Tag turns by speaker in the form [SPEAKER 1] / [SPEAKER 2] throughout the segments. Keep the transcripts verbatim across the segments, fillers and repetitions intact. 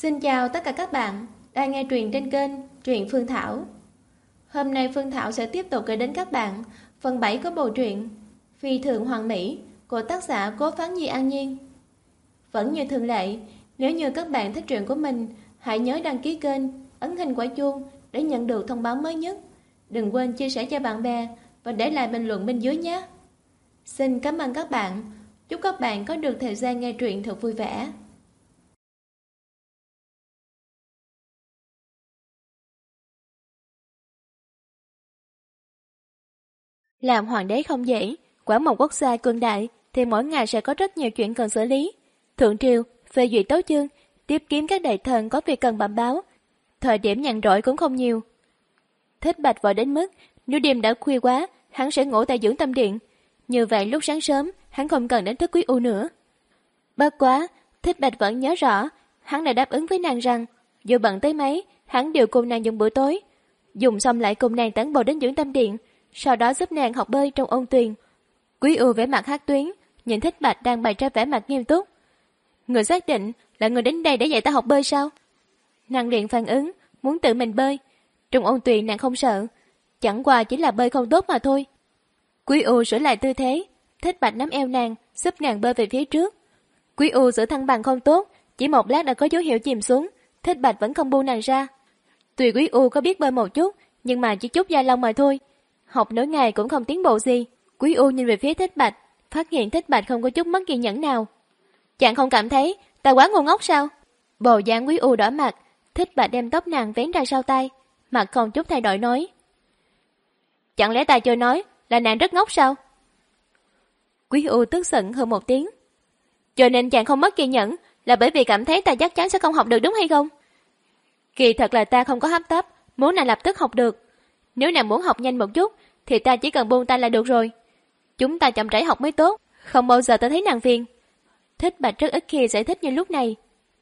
[SPEAKER 1] Xin chào tất cả các bạn đang nghe truyện trên kênh Truyện Phương Thảo. Hôm nay Phương Thảo sẽ tiếp tục gửi đến các bạn phần bảy của bộ truyện Phi Thường Hoàn Mỹ của tác giả Cố Phán Nhi An Nhiên. Vẫn như thường lệ, nếu như các bạn thích truyện của mình, hãy nhớ đăng ký kênh, ấn hình quả chuông để nhận được thông báo mới nhất. Đừng quên chia sẻ cho bạn bè và để lại bình luận bên dưới nhé. Xin cảm ơn các bạn. Chúc các bạn có được thời gian nghe truyện thật vui vẻ. Làm hoàng đế không dễ, quản một quốc gia cường đại thì mỗi ngày sẽ có rất nhiều chuyện cần xử lý. Thượng triều, phê duyệt tấu chương, tiếp kiếm các đại thần có việc cần bẩm báo. Thời điểm nhàn rỗi cũng không nhiều. Thích Bạch vội đến mức, nếu đêm đã khuya quá, hắn sẽ ngủ tại dưỡng tâm điện. Như vậy lúc sáng sớm, hắn không cần đến thức Quý U nữa. Bất quá, Thích Bạch vẫn nhớ rõ, hắn đã đáp ứng với nàng rằng, dù bận tới mấy, hắn đều cùng nàng dùng bữa tối. Dùng xong lại cùng nàng tản bộ đến dưỡng tâm điện, sau đó giúp nàng học bơi trong ôn tuyền. Quý U vẻ mặt hát tuyến, nhìn Thích Bạch đang bày ra vẻ mặt nghiêm túc. Người xác định là người đến đây để dạy ta học bơi sao? Nàng liền phản ứng, muốn tự mình bơi. Trong ôn tuyền nàng không sợ, chẳng qua chỉ là bơi không tốt mà thôi. Quý U sửa lại tư thế, Thích Bạch nắm eo nàng, giúp nàng bơi về phía trước. Quý U giữ thăng bằng không tốt, chỉ một lát đã có dấu hiệu chìm xuống, Thích Bạch vẫn không buông nàng ra. Tuy Quý U có biết bơi một chút, nhưng mà chỉ chút da lông mà thôi. Học nửa ngày cũng không tiến bộ gì. Quý U nhìn về phía Thích Bạch, phát hiện Thích Bạch không có chút mất kiên nhẫn nào. Chàng không cảm thấy ta quá ngu ngốc sao? Bồ dáng Quý U đỏ mặt, Thích Bạch đem tóc nàng vén ra sau tay, mặt không chút thay đổi nói. Chẳng lẽ ta chưa nói là nàng rất ngốc sao? Quý U tức giận hơn một tiếng. Cho nên chàng không mất kiên nhẫn là bởi vì cảm thấy ta chắc chắn sẽ không học được đúng hay không? Kỳ thật là ta không có hấp tấp, muốn nàng lập tức học được. Nếu nàng muốn học nhanh một chút thì ta chỉ cần buông tay là được rồi. Chúng ta chậm rãi học mới tốt, không bao giờ ta thấy nàng phiền. Thích Bạch rất ít khi giải thích như lúc này.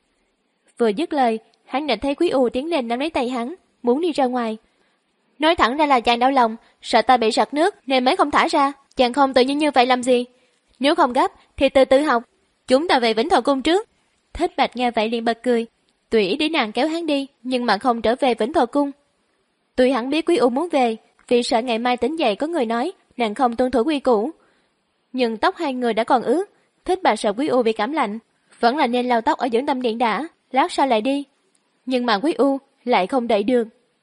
[SPEAKER 1] Vừa dứt lời, hắn định thấy Quý U tiến lên nắm lấy tay hắn, muốn đi ra ngoài. Nói thẳng ra là chàng đau lòng, sợ ta bị sặc nước nên mới không thả ra. Chàng không tự nhiên như vậy làm gì? Nếu không gấp thì từ từ học. Chúng ta về Vĩnh Thọ Cung trước. Thích Bạch nghe vậy liền bật cười, tùy ý để nàng kéo hắn đi, nhưng mà không trở về Vĩnh Thọ Cung. Tuy hắn biết Quý U muốn về, vì sợ ngày mai tỉnh dậy có người nói nàng không tuân thủ quy củ. Nhưng tóc hai người đã còn ướt, Thích Bạch sợ Quý U bị cảm lạnh, vẫn là nên lau tóc ở dưỡng tâm điện đã, lát sau lại đi. Nhưng mà Quý U lại không đợi được.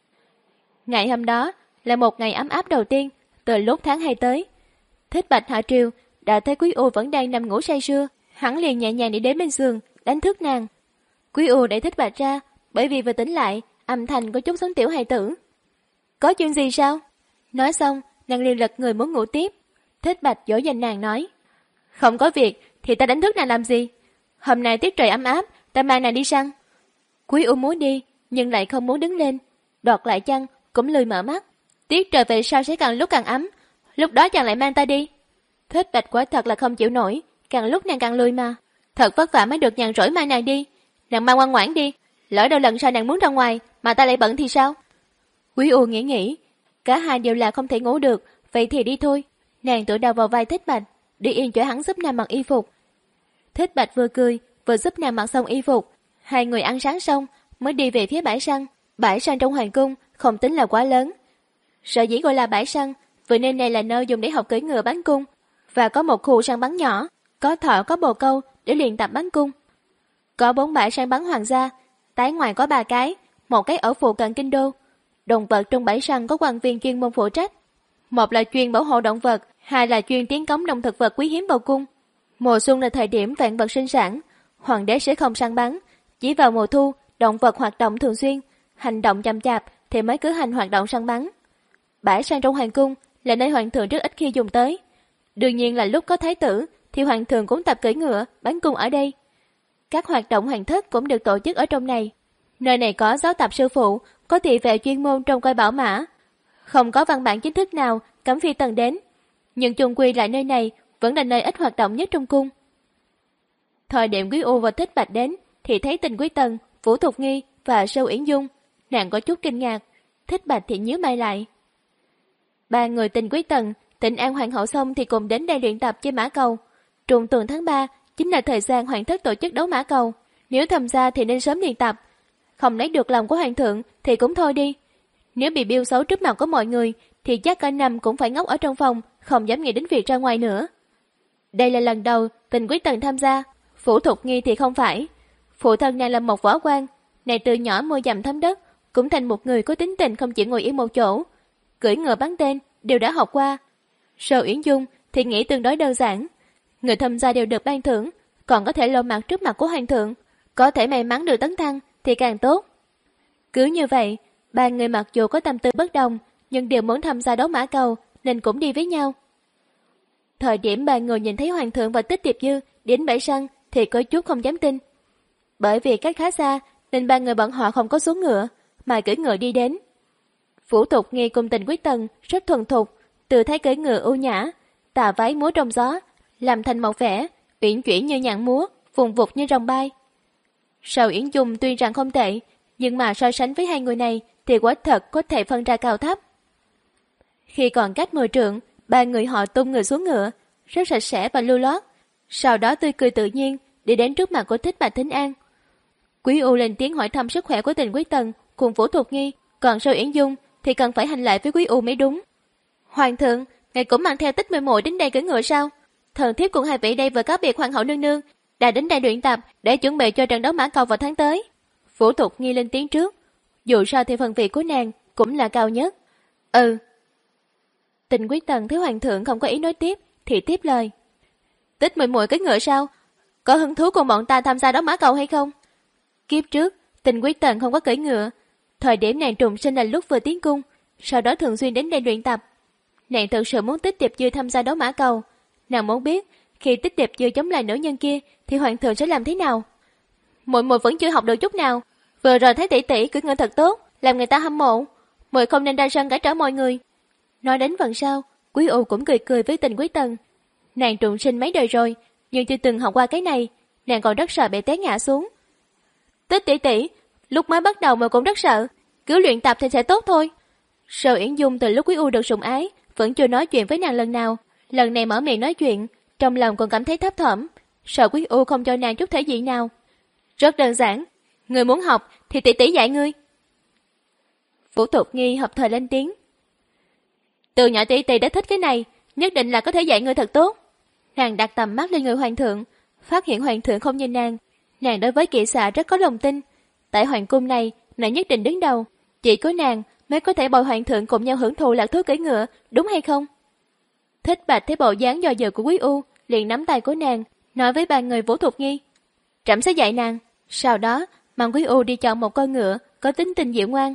[SPEAKER 1] Ngày hôm đó là một ngày ấm áp đầu tiên từ lúc tháng hai tới. Thích Bạch hạ triều đã thấy Quý U vẫn đang nằm ngủ say sưa, hắn liền nhẹ nhàng đi đến bên giường đánh thức nàng. Quý U đẩy Thích Bạch ra, bởi vì vừa tỉnh lại âm thanh có chút giống tiểu hài tử. Có chuyện gì sao? Nói xong, nàng liền lật người muốn ngủ tiếp. Thích Bạch dỗ dành nàng nói, không có việc thì ta đánh thức nàng làm gì? Hôm nay tiết trời ấm áp, ta mang nàng đi săn. Quý U muốn đi, nhưng lại không muốn đứng lên, đoạt lại chăn, cũng lười mở mắt. Tiết trời về sau sẽ càng lúc càng ấm, lúc đó chàng lại mang ta đi. Thích Bạch quả thật là không chịu nổi, càng lúc nàng càng lười mà. Thật vất vả mới được nhàn rỗi mang nàng đi, nàng mang ngoan ngoãn đi. Lỡ đâu lần sau nàng muốn ra ngoài mà ta lại bận thì sao? Quý U nghĩ nghĩ, cả hai đều là không thể ngủ được, vậy thì đi thôi. Nàng tựa đầu vào vai Thích Bạch, đi yên chỗ hắn giúp nàng mặc y phục. Thích Bạch vừa cười, vừa giúp nàng mặc xong y phục. Hai người ăn sáng xong, mới đi về phía bãi săn. Bãi săn trong hoàng cung không tính là quá lớn. Sở dĩ gọi là bãi săn, vì nên này là nơi dùng để học cưỡi ngựa bắn cung, và có một khu săn bắn nhỏ, có thợ có bồ câu để luyện tập bắn cung. Có bốn bãi săn bắn hoàng gia, tái ngoài có ba cái, một cái ở phụ cận kinh đô. Động vật trong bãi săn có quan viên chuyên môn phụ trách. Một là chuyên bảo hộ động vật, hai là chuyên tiến cống động thực vật quý hiếm vào cung. Mùa xuân là thời điểm vạn vật sinh sản, hoàng đế sẽ không săn bắn. Chỉ vào mùa thu, động vật hoạt động thường xuyên, hành động chậm chạp thì mới cử hành hoạt động săn bắn. Bãi săn trong hoàng cung là nơi hoàng thượng rất ít khi dùng tới. Đương nhiên là lúc có thái tử thì hoàng thượng cũng tập cưỡi ngựa, bắn cung ở đây. Các hoạt động hoàng thất cũng được tổ chức ở trong này. Nơi này có giáo tập sư phụ, có thị vệ chuyên môn trông coi bảo mã. Không có văn bản chính thức nào cấm phi tần đến, nhưng chung quy lại nơi này vẫn là nơi ít hoạt động nhất trong cung. Thời điểm Quý U và Thích Bạch đến thì thấy Tình Quý Tần, Vũ Thục Nghi và Sâu Uyển Dung. Nàng có chút kinh ngạc, Thích Bạch thì nhíu mày lại. Ba người Tình Quý Tần, Tịnh An Hoàng hậu xong thì cùng đến đây luyện tập chơi mã cầu. Trung tuần tháng ba chính là thời gian hoàng thất tổ chức đấu mã cầu. Nếu tham gia thì nên sớm luyện tập, không lấy được lòng của hoàng thượng thì cũng thôi đi. Nếu bị biêu xấu trước mặt của mọi người thì chắc cả năm cũng phải ngốc ở trong phòng, không dám nghĩ đến việc ra ngoài nữa. Đây là lần đầu Tình Quý Tần tham gia, Phủ Thục Nghi thì không phải. Phụ thân nàng là một võ quan, nàng từ nhỏ mưa dầm thấm đất, cũng thành một người có tính tình không chỉ ngồi yên một chỗ. Cưỡi ngựa bắn tên đều đã học qua. Sở Uyển Dung thì nghĩ tương đối đơn giản. Người tham gia đều được ban thưởng, còn có thể lộ mặt trước mặt của hoàng thượng, có thể may mắn được tấn thăng thì càng tốt. Cứ như vậy, ba người mặc dù có tâm tư bất đồng, nhưng đều muốn tham gia đấu mã cầu nên cũng đi với nhau. Thời điểm ba người nhìn thấy hoàng thượng và Tích Tiệp Dư đến bãi săn thì có chút không dám tin. Bởi vì cách khá xa nên ba người bọn họ không có xuống ngựa, mà cưỡi ngựa đi đến. Phủ Thục Nghi cùng Tình Quý Tần rất thuần thục, từ thấy cưỡi ngựa ưu nhã, tà váy múa trong gió, làm thành một vẻ uyển chuyển như nhạn múa, vùng vụt như rồng bay. Sở Uyển Dung tuy rằng không tệ, nhưng mà so sánh với hai người này thì quả thật có thể phân ra cao thấp. Khi còn cách mười trượng, ba người họ tung người xuống ngựa, rất sạch sẽ và lưu loát. Sau đó tươi cười tự nhiên đi đến trước mặt của Thích Bạch Thính An. Quý U lên tiếng hỏi thăm sức khỏe của Tình Quý Tần cùng Phủ Thục Nghi, còn Sở Uyển Dung thì cần phải hành lại với Quý U mới đúng. Hoàng thượng, ngài cũng mang theo Tích muội muội đến đây cưỡi ngựa sao? Thần thiếp cùng hai vị đây vừa cáo biệt hoàng hậu nương nương, đã đến đây luyện tập để chuẩn bị cho trận đấu mã cầu vào tháng tới. Phủ Thục Nghi lên tiếng trước, dù sao thì phần vị của nàng cũng là cao nhất. Ừ. Tình Quý Tần thấy hoàng thượng không có ý nói tiếp thì tiếp lời. Tích muội muội cưỡi ngựa sao? Có hứng thú cùng bọn ta tham gia đấu mã cầu hay không? Kiếp trước, Tình Quý Tần không có cưỡi ngựa. Thời điểm nàng trùng sinh là lúc vừa tiến cung, sau đó thường xuyên đến đây luyện tập. Nàng thực sự muốn Tích Tiệp Dư tham gia đấu mã cầu. Nàng muốn biết khi Tích Tiệp Dư chống lại nữ nhân kia thì hoàng thượng sẽ làm thế nào. Muội muội vẫn chưa học được chút nào. Vừa rồi thấy tỷ tỷ cưỡi ngựa thật tốt, làm người ta hâm mộ. Muội không nên ra sân cãi trở mọi người. Nói đến phần sau, Quý U cũng cười cười với Tình Quý Tần. Nàng trùng sinh mấy đời rồi, nhưng chưa từng học qua cái này, nàng còn rất sợ bị té ngã xuống. Tích tỷ tỷ, lúc mới bắt đầu mà cũng rất sợ, cứ luyện tập thì sẽ tốt thôi. Sở Uyển Dung từ lúc Quý U được sủng ái, vẫn chưa nói chuyện với nàng lần nào. Lần này mở miệng nói chuyện, trong lòng còn cảm thấy thấp thỏm, sợ Quý U không cho nàng chút thể diện nào. Rất đơn giản, người muốn học thì tỷ tỷ dạy ngươi. Phủ Thục Nghi hợp thời lên tiếng. Từ nhỏ tỷ tỷ đã thích cái này, nhất định là có thể dạy ngươi thật tốt. Nàng đặt tầm mắt lên người hoàng thượng, phát hiện hoàng thượng không nhìn nàng. Nàng đối với kỵ xạ rất có lòng tin. Tại hoàng cung này, nàng nhất định đứng đầu. Chỉ có nàng mới có thể bồi hoàng thượng cùng nhau hưởng thụ lạc thú cưỡi ngựa, đúng hay không? Thích Bạch thấy bộ dáng do dự của Quý U, liền nắm tay của nàng, nói với ba người Vũ Thục Nghi. Trẫm sẽ dạy nàng. Sau đó, mang Quý U đi chọn một con ngựa có tính tình dịu ngoan.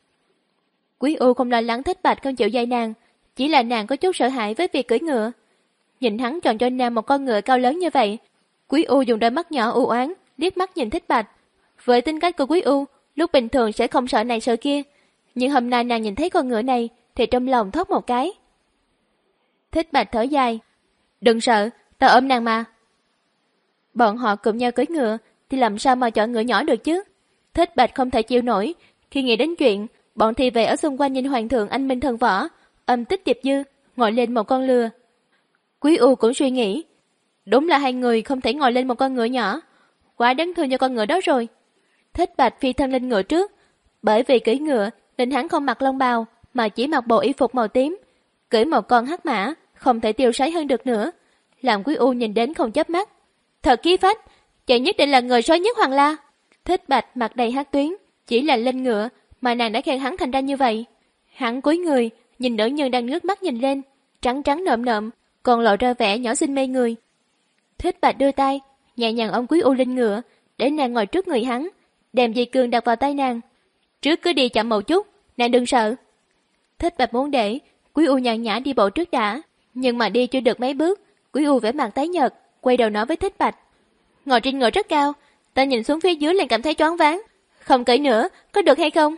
[SPEAKER 1] Quý U không lo lắng Thích Bạch không chịu dạy nàng, chỉ là nàng có chút sợ hãi với việc cưỡi ngựa. Nhìn hắn chọn cho nàng một con ngựa cao lớn như vậy, Quý U dùng đôi mắt nhỏ u oán liếc mắt nhìn Thích Bạch. Với tính cách của Quý U, lúc bình thường sẽ không sợ này sợ kia, nhưng hôm nay nàng nhìn thấy con ngựa này thì trong lòng thốt một cái. Thích Bạch thở dài. Đừng sợ, ta ôm nàng mà. Bọn họ cùng nhau cưỡi ngựa thì làm sao mà chọn ngựa nhỏ được chứ? Thích Bạch không thể chịu nổi. Khi nghĩ đến chuyện bọn thị vệ ở xung quanh nhìn hoàng thượng anh minh thần võ, âm Tích Tiệp Dư ngồi lên một con lừa. Quý U cũng suy nghĩ, đúng là hai người không thể ngồi lên một con ngựa nhỏ, quá đáng thương cho con ngựa đó rồi. Thích Bạch phi thân lên ngựa trước, bởi vì cưỡi ngựa nên hắn không mặc lông bào mà chỉ mặc bộ y phục màu tím, cưỡi một con hắc mã không thể tiêu sái hơn được nữa, làm Quý U nhìn đến không chớp mắt. Thật khí phách, chạy nhất định là người sói nhất Hoàng La. Thích Bạch mặt đầy hắc tuyến, chỉ là lên ngựa mà nàng đã khen hắn thành ra như vậy. Hắn cúi người nhìn nữ nhân đang nước mắt nhìn lên, trắng trắng nộm nộm, còn lộ ra vẻ nhỏ xinh mê người. Thích Bạch đưa tay nhẹ nhàng ôm Quý U lên ngựa, để nàng ngồi trước người hắn, đem dây cương đặt vào tay nàng. Trước cứ đi chậm một chút, nàng đừng sợ. Thích Bạch muốn để Quý U nhàn nhã đi bộ trước đã, nhưng mà đi chưa được mấy bước, Quý U vẻ mặt tái nhợt, quay đầu nói với Thích Bạch. Ngồi trên ngựa rất cao, ta nhìn xuống phía dưới liền cảm thấy choáng váng, không cưỡi nữa, có được hay không?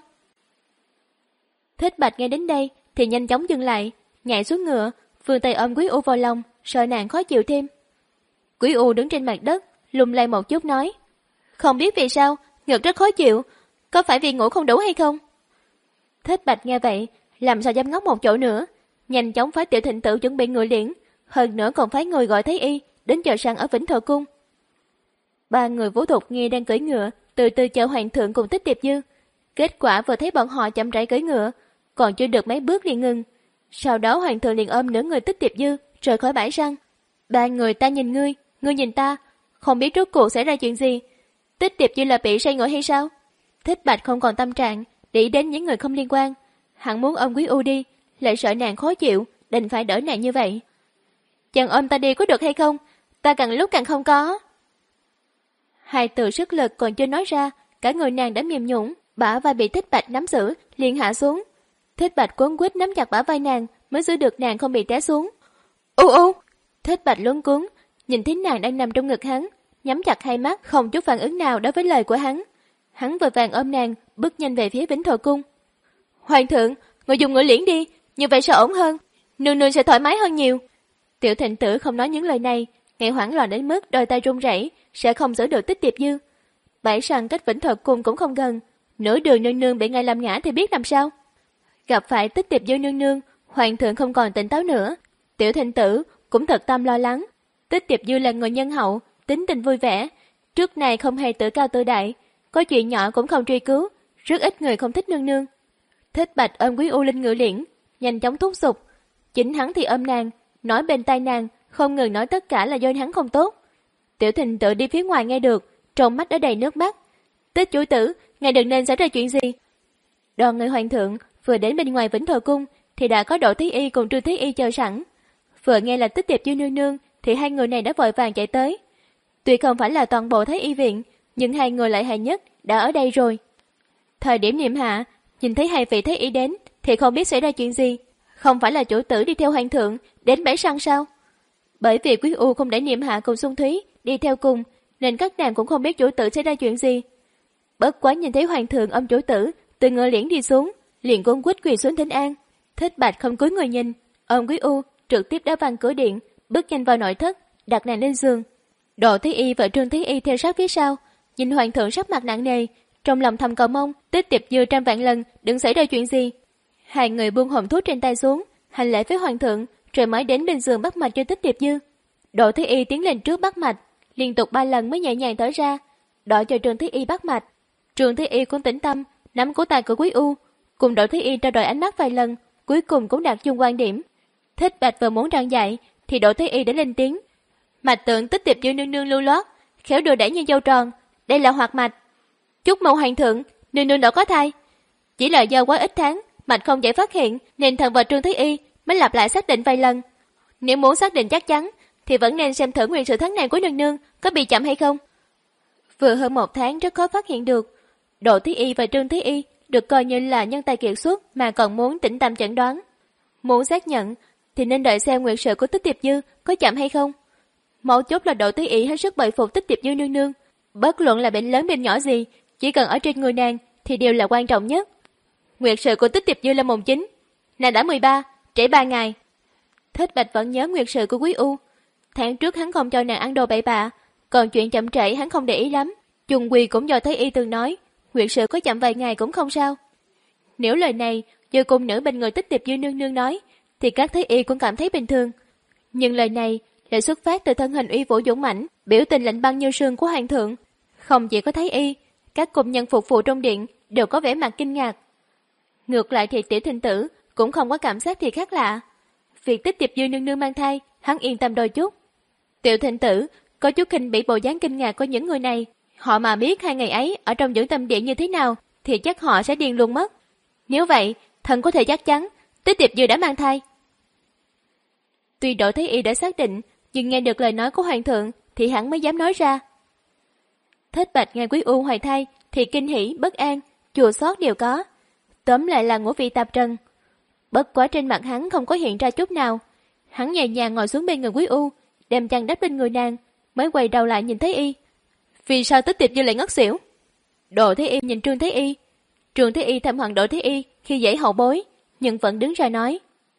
[SPEAKER 1] Thích Bạch nghe đến đây thì nhanh chóng dừng lại, nhảy xuống ngựa, vươn tay ôm Quý U vào lòng, sợ nàng khó chịu thêm. Quý U đứng trên mặt đất, lung lay một chút nói. Không biết vì sao, ngực rất khó chịu, có phải vì ngủ không đủ hay không? Thích Bạch nghe vậy, làm sao dám ngốc một chỗ nữa, nhanh chóng phái Tiểu Thịnh Tử chuẩn bị ngựa liễn, hơn nữa còn phái người gọi Thái Y đến chờ săn ở Vĩnh Thọ Cung. Ba người Vũ Thục Nghi đang cưỡi ngựa, từ từ chở hoàng thượng cùng Tích Tiệp Dư. Kết quả vừa thấy bọn họ chậm rãi cưỡi ngựa, còn chưa được mấy bước liền ngừng. Sau đó hoàng thượng liền ôm nửa người Tích Tiệp Dư rời khỏi bãi săn. Ba người ta nhìn ngươi, ngươi nhìn ta, không biết rốt cuộc xảy ra chuyện gì. Tích Tiệp Dư là bị say ngựa hay sao? Thích Bạch không còn tâm trạng để ý đến những người không liên quan. Hắn muốn ôm Quý U đi, lại sợ nàng khó chịu, đành phải đỡ nàng như vậy. Chàng ôm ta đi có được hay không? Ta càng lúc càng không có. Hai từ sức lực còn chưa nói ra, cả người nàng đã mềm nhũn, bả vai bị Thích Bạch nắm giữ, liền hạ xuống. Thích Bạch cuống quýt nắm chặt bả vai nàng, mới giữ được nàng không bị té xuống. U u! Thích Bạch luống cuống, nhìn thấy nàng đang nằm trong ngực hắn, nhắm chặt hai mắt, không chút phản ứng nào đối với lời của hắn. Hắn vội vàng ôm nàng, bước nhanh về phía Vĩnh Thọ Cung. Hoàng thượng, người dùng ngựa liễn đi, như vậy sẽ ổn hơn, nương nương sẽ thoải mái hơn nhiều. Tiểu Thịnh Tử không nói những lời này, ngài hoảng loạn đến mức đôi tay run rẩy, sẽ không giữ được Tích Tiệp Dư. Bãi săn cách Vĩnh Thọ Cung cũng không gần, nửa đường nương nương bị ngài làm ngã thì biết làm sao. Gặp phải Tích Tiệp Dư nương nương, hoàng thượng không còn tỉnh táo nữa. Tiểu Thịnh Tử cũng thật tâm lo lắng. Tích Tiệp Dư là người nhân hậu, tính tình vui vẻ, trước này không hề tự cao tự đại, có chuyện nhỏ cũng không truy cứu, rất ít người không thích nương nương. Thích Bạch ôm Quý U Linh ngự liễn, nhanh chóng thúc giục. Chính hắn thì ôm nàng, nói bên tai nàng, không ngừng nói tất cả là do hắn không tốt. Tiểu Thịnh Tử đi phía ngoài nghe được, trong mắt đã đầy nước mắt. Tích chủ tử, ngài đừng nên xảy ra chuyện gì. Đoàn người hoàng thượng vừa đến bên ngoài Vĩnh Thọ Cung thì đã có Đỗ Thế Y cùng Trương Thế Y chờ sẵn. Vừa nghe là Tích Tiệp Dư nương nương thì hai người này đã vội vàng chạy tới. Tuy không phải là toàn bộ Thái Y viện, nhưng hai người lợi hại nhất đã ở đây rồi. Thời điểm niệm hạ, nhìn thấy hai vị Thái Y đến thì không biết xảy ra chuyện gì. Không phải là chủ tử đi theo hoàng thượng đến bãi săn sao? Bởi vì Quý U không để niệm hạ cùng Xuân Thúy đi theo cùng, nên các nàng cũng không biết chủ tử xảy ra chuyện gì. Bất quá nhìn thấy hoàng thượng ôm chủ tử từ ngựa liễn đi xuống, liền cuống quýt quỳ xuống thỉnh an. Thích Bạch không cúi người nhìn, ôm Quý U trực tiếp đá văng cửa điện, bước nhanh vào nội thất, đặt nàng lên giường. Đỗ Thế Y và Trương Thế Y theo sát phía sau, nhìn hoàng thượng sắc mặt nặng nề, trong lòng thầm cầu mong Tích Tiệp Dư trăm vạn lần đừng xảy ra chuyện gì. Hai người buông hòm thuốc trên tay xuống, hành lễ với hoàng thượng, rồi mới đến bên giường bắt mạch cho Tích Tiệp Dư. Đỗ Thế Y tiến lên trước bắt mạch, liên tục ba lần mới nhẹ nhàng thở ra, đỡ cho Trương Thế Y bắt mạch. Trương Thế Y cũng tĩnh tâm, nắm cổ tay của Quý U, cùng Đỗ Thế Y trao đổi ánh mắt vài lần, cuối cùng cũng đạt chung quan điểm. Thích Bạch vừa muốn răng dạy thì Đỗ Thế Y đã lên tiếng. Mạch tượng Tích Tiệp Dư nương nương lưu loát, khéo đưa đẩy như dâu tròn, đây là hoạt mạch. Chúc mừng hoàng thượng, nương nương đã có thai. Chỉ là do quá ít tháng, mạch không dễ phát hiện, nên thần và Trương Thế Y mới lặp lại xác định vài lần. Nếu muốn xác định chắc chắn, thì vẫn nên xem thử nguyên sự tháng này của nương nương có bị chậm hay không. Vừa hơn một tháng rất khó phát hiện được. Đỗ Thế Y và Trương Thế Y được coi như là nhân tài kiệt xuất mà còn muốn tĩnh tâm chẩn đoán. Muốn xác nhận thì nên đợi xem nguyên sự của Tích Tiệp Dư có chậm hay không. Mấu chốt là Đỗ Thế Y hết sức bội phục Tích Tiệp Dư nương nương. Bất luận là bệnh lớn bệnh nhỏ gì, chỉ cần ở trên người nàng thì đều là quan trọng nhất. Nguyệt sự của Tích Tiệp Dư là mùng chín, nàng đã mười ba, trễ ba ngày. Thích Bạch vẫn nhớ nguyệt sự của Quý U. Tháng trước hắn không cho nàng ăn đồ bậy bạ, còn chuyện chậm trễ hắn không để ý lắm. Chung quy cũng do Thái Y từng nói, nguyệt sự có chậm vài ngày cũng không sao. Nếu lời này do cung nữ bên người Tích Tiệp Dư nương nương nói, thì các Thái Y cũng cảm thấy bình thường. Nhưng lời này lại xuất phát từ thân hình uy vũ dũng mãnh, biểu tình lạnh băng như sương của hoàng thượng. Không chỉ có Thái Y, các cung nhân phục vụ trong điện đều có vẻ mặt kinh ngạc. Ngược lại thì Tiểu Thịnh Tử cũng không có cảm giác gì khác lạ. Việc Tích Tiệp Dư nương nương mang thai, hắn yên tâm đôi chút. Tiểu Thịnh Tử có chút khinh bỉ bộ dáng kinh ngạc của những người này. Họ mà biết hai ngày ấy ở trong dưỡng tâm điện như thế nào, thì chắc họ sẽ điên luôn mất. Nếu vậy, thần có thể chắc chắn Tích Tiệp Dư đã mang thai. Tuy Đỗ Thế Y đã xác định, nhưng nghe được lời nói của hoàng thượng thì hắn mới dám nói ra. Thích Bạch nghe Quý U hoài thai thì kinh hỉ, bất an, chua xót đều có. Tóm lại là ngũ vị tạp trần. Bất quá trên mặt hắn không có hiện ra chút nào. Hắn nhẹ nhàng ngồi xuống bên người Quý U, đem chăn đắp lên người nàng, mới quay đầu lại nhìn Thế Y. Vì sao Tích Tiệp Dư lại ngất xỉu? Đỗ Thế Y nhìn Trương Thế Y. Trương Thế Y thầm hận Đỗ Thế Y khi dễ hậu bối, nhưng vẫn đứng ra nói.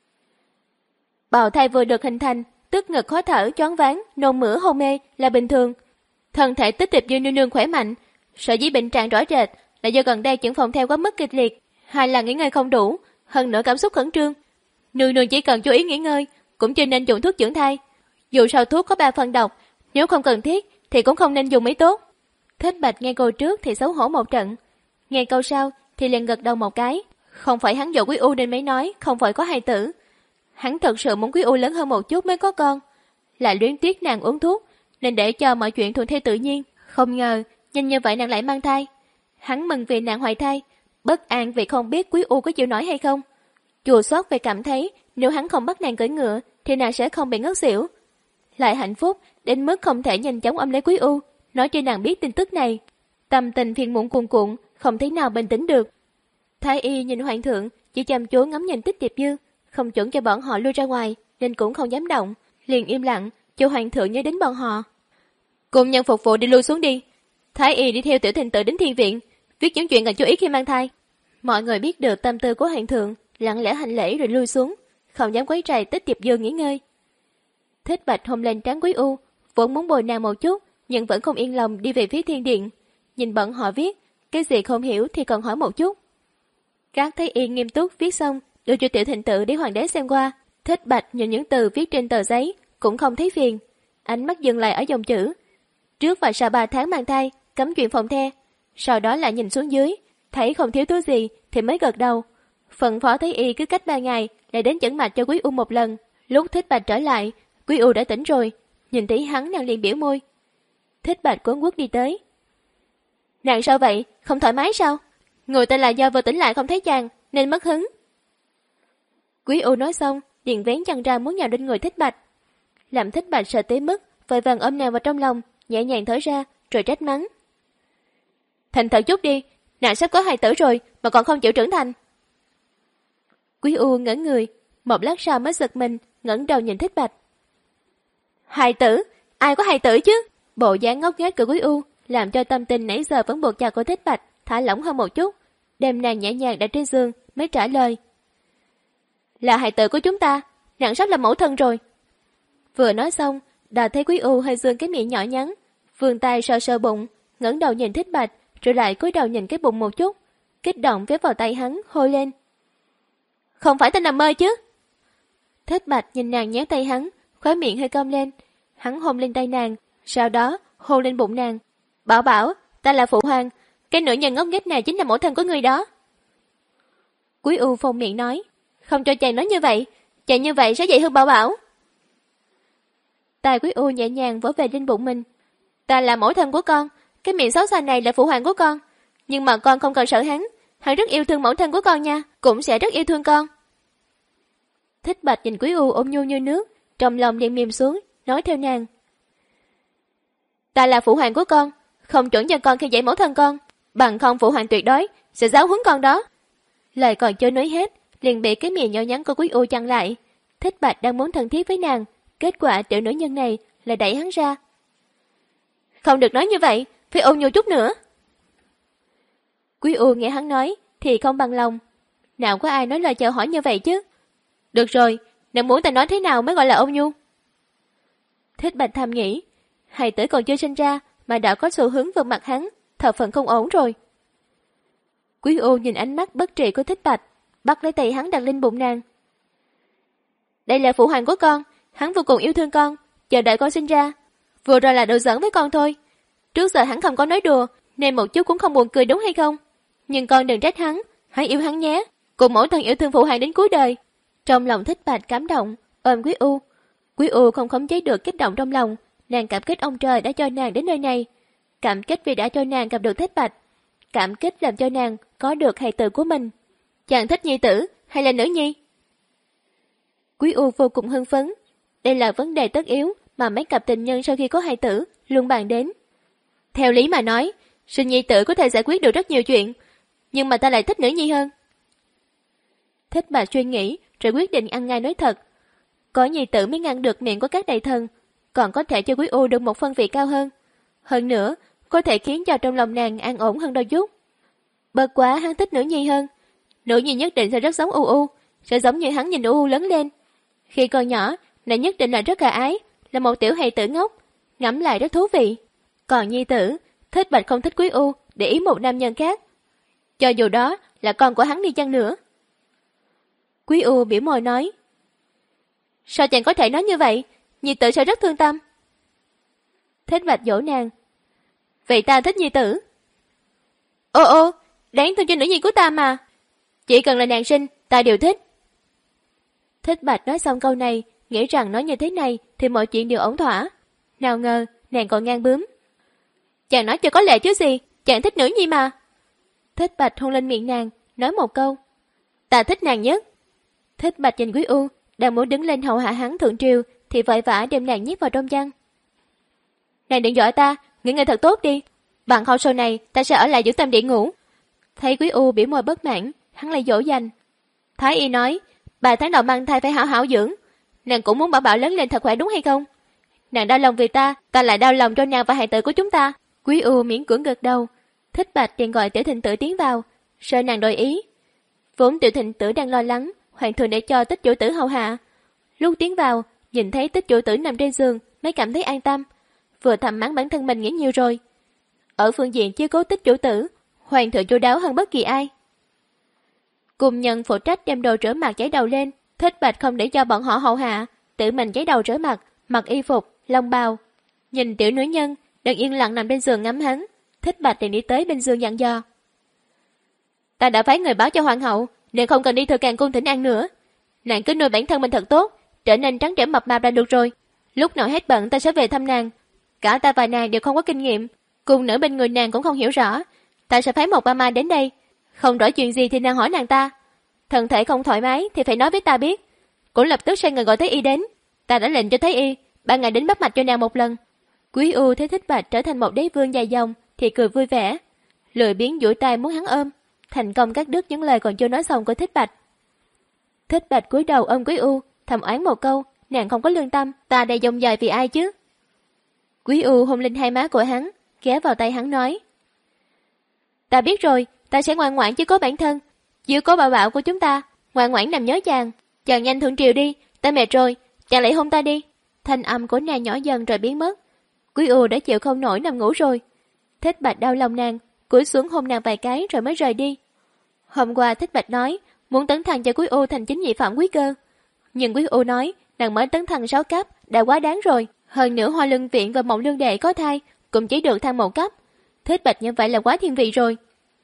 [SPEAKER 1] Bào thai vừa được hình thành, tức ngực khó thở, choáng váng, nôn mửa hôn mê là bình thường. Thân thể Tích Tiệp Dư nương nương khỏe mạnh, sở dĩ bệnh trạng rõ rệt là do gần đây chuyển phòng theo quá mức kịch liệt, hai là nghỉ ngơi không đủ, hơn nữa cảm xúc khẩn trương. Nương nương chỉ cần chú ý nghỉ ngơi, cũng chưa nên dùng thuốc dưỡng thai. Dù sao thuốc có ba phần độc, nếu không cần thiết thì cũng không nên dùng mới tốt. Thích Bạch nghe câu trước thì xấu hổ một trận, nghe câu sau thì liền gật đầu một cái. Không phải hắn dỗ Quý U nên mới nói không phải có hài tử. Hắn thật sự muốn Quý U lớn hơn một chút mới có con, lại luyến tiếc nàng uống thuốc nên để cho mọi chuyện thuận theo tự nhiên. Không ngờ nhanh như vậy nàng lại mang thai. Hắn mừng vì nàng hoài thai, bất an vì không biết Quý U có chịu nổi hay không. Chua xót vì cảm thấy nếu hắn không bắt nàng cưỡi ngựa thì nàng sẽ không bị ngất xỉu. Lại hạnh phúc đến mức không thể nhanh chóng ôm lấy Quý U, nói cho nàng biết tin tức này. Tâm tình phiền muộn cuồn cuộn, không thể nào bình tĩnh được. Thái y nhìn hoàng thượng chỉ chăm chú ngắm nhìn Tích Tiệp Dư, không chuẩn cho bọn họ lui ra ngoài nên cũng không dám động, liền im lặng cho hoàng thượng nhớ đến bọn họ. Cùng nhân phục vụ đi lui xuống đi. Thái y đi theo tiểu thành tử đến thiên viện, viết những chuyện cần chú ý khi mang thai. Mọi người biết được tâm tư của hoàng thượng, lặng lẽ hành lễ rồi lui xuống, không dám quấy rầy Tích Tiệp Dư nghỉ ngơi. Thích Bạch hôn lên trán Quý U, vốn muốn bồi nàng một chút, nhưng vẫn không yên lòng đi về phía thiên điện. Nhìn bọn họ viết, cái gì không hiểu thì còn hỏi một chút. Các thái y nghiêm túc viết xong, đưa cho tiểu thành tử để hoàng đế xem qua. Thích Bạch nhìn những từ viết trên tờ giấy, cũng không thấy phiền. Ánh mắt dừng lại ở dòng chữ: trước và sau ba tháng mang thai, cấm chuyện phòng the. Sau đó lại nhìn xuống dưới, thấy không thiếu thứ gì thì mới gật đầu. Phần phó thái y cứ cách ba ngày lại đến chẩn mạch cho Quý U một lần. Lúc Thích Bạch trở lại, Quý U đã tỉnh rồi, nhìn thấy hắn nàng liền biểu môi. Thích Bạch cuống quýt đi tới. Nàng sao vậy, không thoải mái sao? Người ta là do vừa tỉnh lại không thấy chàng nên mất hứng. Quý U nói xong liền vén chăn ra muốn nhào lên người Thích Bạch, làm Thích Bạch sợ tới mức vội vàng ôm nàng vào trong lòng, nhẹ nhàng thở ra rồi trách mắng. Thành thật chút đi, nàng sắp có hài tử rồi mà còn không chịu trưởng thành. Quý U ngẩn người, một lát sau mới giật mình ngẩng đầu nhìn Thích Bạch. Hài tử? Ai có hài tử chứ? Bộ dáng ngốc nghếch của Quý U làm cho tâm tình nãy giờ vẫn buộc chặt của Thích Bạch thả lỏng hơn một chút, đem nàng nhẹ nhàng đặt trên giường mới trả lời. Là hài tử của chúng ta, nàng sắp là mẫu thân rồi. Vừa nói xong, đã thấy Quý U hơi dương cái miệng nhỏ nhắn, vươn tay sờ sờ bụng, ngẩng đầu nhìn Thích Bạch, rồi lại cúi đầu nhìn cái bụng một chút, kích động véo vào tay hắn, hô lên. Không phải ta nằm mơ chứ? Thích Bạch nhìn nàng nhéo tay hắn, khóe miệng hơi cong lên, hắn hôn lên tay nàng, sau đó hôn lên bụng nàng. Bảo bảo, ta là phụ hoàng, cái nữ nhân ngốc nghếch này chính là mẫu thân của người đó. Quý U phồng miệng nói, không cho chàng nói như vậy, chàng như vậy sẽ dậy hư bảo bảo. Tài Quý U nhẹ nhàng vỗ về lên bụng mình. Ta là mẫu thân của con, cái miệng xấu xa này là phụ hoàng của con, nhưng mà con không cần sợ hắn, hắn rất yêu thương mẫu thân của con nha, cũng sẽ rất yêu thương con. Thích Bạch nhìn Quý U ôm nhu như nước, trong lòng liền mềm xuống, nói theo nàng. Ta là phụ hoàng của con, không chuẩn cho con khi dạy mẫu thân con, bằng không phụ hoàng tuyệt đối sẽ giáo huấn con đó. Lời còn chưa nói hết, liền bị cái miệng nhỏ nhắn của Quý U chặn lại. Thích Bạch đang muốn thân thiết với nàng, kết quả tiểu nữ nhân này lại đẩy hắn ra. Không được nói như vậy, phải ôn nhu chút nữa. Quý U nghe hắn nói thì không bằng lòng. Nào có ai nói lời chào hỏi như vậy chứ? Được rồi, nàng muốn ta nói thế nào mới gọi là ôn nhu? Thích Bạch thầm nghĩ, hài tử còn chưa sinh ra mà đã có xu hướng vượt mặt hắn, thật phần không ổn rồi. Quý U nhìn ánh mắt bất trị của Thích Bạch, bắt lấy tay hắn đặt lên bụng nàng. Đây là phụ hoàng của con, hắn vô cùng yêu thương con, chờ đợi con sinh ra. Vừa rồi là đùa giỡn với con thôi. Trước giờ hắn không có nói đùa, nên một chút cũng không buồn cười đúng hay không? Nhưng con đừng trách hắn, hãy yêu hắn nhé. Cùng mỗi thân yêu thương phụ hoàng đến cuối đời. Trong lòng Thích Bạch cảm động, ôm Quý U. Quý U không khống chế được kích động trong lòng, nàng cảm kích ông trời đã cho nàng đến nơi này, cảm kích vì đã cho nàng gặp được Thích Bạch, cảm kích làm cho nàng có được hài tử của mình. Chàng thích nhi tử hay là nữ nhi? Quý U vô cùng hưng phấn. Đây là vấn đề tất yếu mà mấy cặp tình nhân sau khi có hài tử luôn bàn đến. Theo lý mà nói, sinh nhi tử có thể giải quyết được rất nhiều chuyện, nhưng mà ta lại thích nữ nhi hơn. Thích Bạch suy nghĩ rồi quyết định ăn ngay nói thật. Có nhi tử mới ngăn được miệng của các đại thần, còn có thể cho Quý U được một phân vị cao hơn. Hơn nữa, có thể khiến cho trong lòng nàng an ổn hơn đôi chút. Bất quá hắn thích nữ nhi hơn. Nữ nhi nhất định sẽ rất giống U U, sẽ giống như hắn nhìn U U lớn lên. Khi còn nhỏ, nàng nhất định là rất khả ái, là một tiểu hài tử ngốc, ngẫm lại rất thú vị. Còn nhi tử, Thích Bạch không thích Quý U để ý một nam nhân khác, cho dù đó là con của hắn đi chăng nữa. Quý U biểu môi nói, sao chàng có thể nói như vậy, nhi tử sẽ rất thương tâm. Thích Bạch dỗ nàng, Vậy ta thích nhi tử. Ô ô, đáng thương cho nữ nhi của ta mà. Chỉ cần là nàng sinh, ta đều thích. Thích Bạch nói xong câu này, nghĩ rằng nói như thế này thì mọi chuyện đều ổn thỏa. Nào ngờ, nàng còn ngang bướm. Chàng nói cho có lệ chứ gì, chàng thích nữ nhi mà. Thích Bạch hôn lên miệng nàng, nói một câu. Ta thích nàng nhất. Thích Bạch nhìn Quý U, đang muốn đứng lên hầu hạ hắn thượng triều, thì vội vã đem nàng nhét vào trong chăn. Nàng đừng dọa ta, nghỉ ngơi thật tốt đi. Bằng không sau này ta sẽ ở lại giữ tâm điện ngủ. Thấy Quý U biểu môi bất mãn, hắn lại dỗ dành. Thái y nói, ba tháng đầu mang thai phải hảo hảo dưỡng. Nàng cũng muốn bảo bảo lớn lên thật khỏe đúng hay không? Nàng đau lòng vì ta, ta lại đau lòng cho nàng và hài tử của chúng ta. Quý U miễn cưỡng gật đầu. Thích Bạch liền gọi Tiểu Thịnh Tử tiến vào, sợ nàng đổi ý. Vốn Tiểu Thịnh Tử đang lo lắng, hoàng thượng để cho Tích chủ tử hầu hạ. Lúc tiến vào, nhìn thấy Tích chủ tử nằm trên giường, mới cảm thấy an tâm. Vừa thầm mắng bản thân mình nghĩ nhiều rồi. Ở phương diện chiếu cố Tích chủ tử, hoàng thượng chu đáo hơn bất kỳ ai. Cùng nhân phụ trách đem đồ rửa mặt giấy đầu lên, Thích Bạch không để cho bọn họ hầu hạ, tự mình giấy đầu rửa mặt, mặc y phục, lông bào. Nhìn tiểu nữ nhân đang yên lặng nằm bên giường ngắm hắn, Thích Bạch liền đi tới bên giường dặn dò. Ta đã phái người báo cho hoàng hậu, nên không cần đi thừa càng cung thỉnh an nữa. Nàng cứ nuôi bản thân mình thật tốt, trở nên trắng trẻo mập mạp là được rồi. Lúc nào hết bận ta sẽ về thăm nàng. Cả ta và nàng đều không có kinh nghiệm, cùng nữ bên người nàng cũng không hiểu rõ. Ta sẽ phái một ba ma đến đây, không rõ chuyện gì thì nàng hỏi nàng ta. Thân thể không thoải mái thì phải nói với ta biết. Cũng lập tức sai người gọi Thái y đến. Ta đã lệnh cho Thái y ba ngày đến bắt mạch cho nàng một lần. Quý U thấy Thích Bạch trở thành một đế vương dài dòng thì cười vui vẻ, lười biếng duỗi tay muốn hắn ôm, thành công cắt đứt những lời còn chưa nói xong của Thích Bạch. Thích Bạch cúi đầu ôm Quý U, thầm oán một câu, nàng không có lương tâm, ta đây dông dài vì ai chứ? Quý U hôn lên hai má của hắn, ghé vào tay hắn nói: Ta biết rồi, ta sẽ ngoan ngoãn chiếu cố bản thân, chiếu cố bảo bảo của chúng ta, ngoan ngoãn nằm nhớ chàng. Chàng nhanh thượng triều đi, ta mệt rồi, chàng lại hôn ta đi. Thanh âm của nàng nhỏ dần rồi biến mất. Quý U đã chịu không nổi nằm ngủ rồi. Thích Bạch đau lòng nàng, cúi xuống hôn nàng vài cái rồi mới rời đi. Hôm qua Thích Bạch nói muốn tấn thăng cho Quý U thành chính nhị phẩm quý cơ, nhưng Quý U nói nàng mới tấn thăng sáu cấp đã quá đáng rồi. Hơn nữa Hoa Lương Viện và Mộng Lương Đệ có thai cũng chỉ được thăng một cấp. Thích Bạch như vậy là quá thiên vị rồi.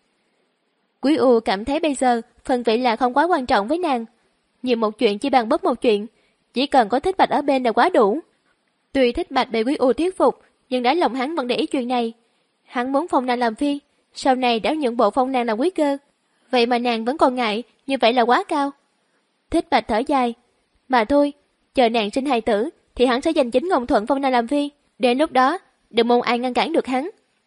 [SPEAKER 1] Quý U cảm thấy bây giờ phần vị là không quá quan trọng với nàng. Nhiều một chuyện chỉ bằng bất một chuyện, chỉ cần có Thích Bạch ở bên là quá đủ. Tuy Thích Bạch bị Quý U thuyết phục, nhưng đáy lòng hắn vẫn để ý chuyện này. Hắn muốn phong nàng làm phi, sau này đã nhận bộ phong nàng làm quý cơ. Vậy mà nàng vẫn còn ngại, như vậy là quá cao. Thích Bạch thở dài. Mà thôi, chờ nàng sinh hài tử thì hắn sẽ giành chính ngôn thuận phong nàng làm phi. Đến lúc đó, đừng mong ai ngăn cản được hắn.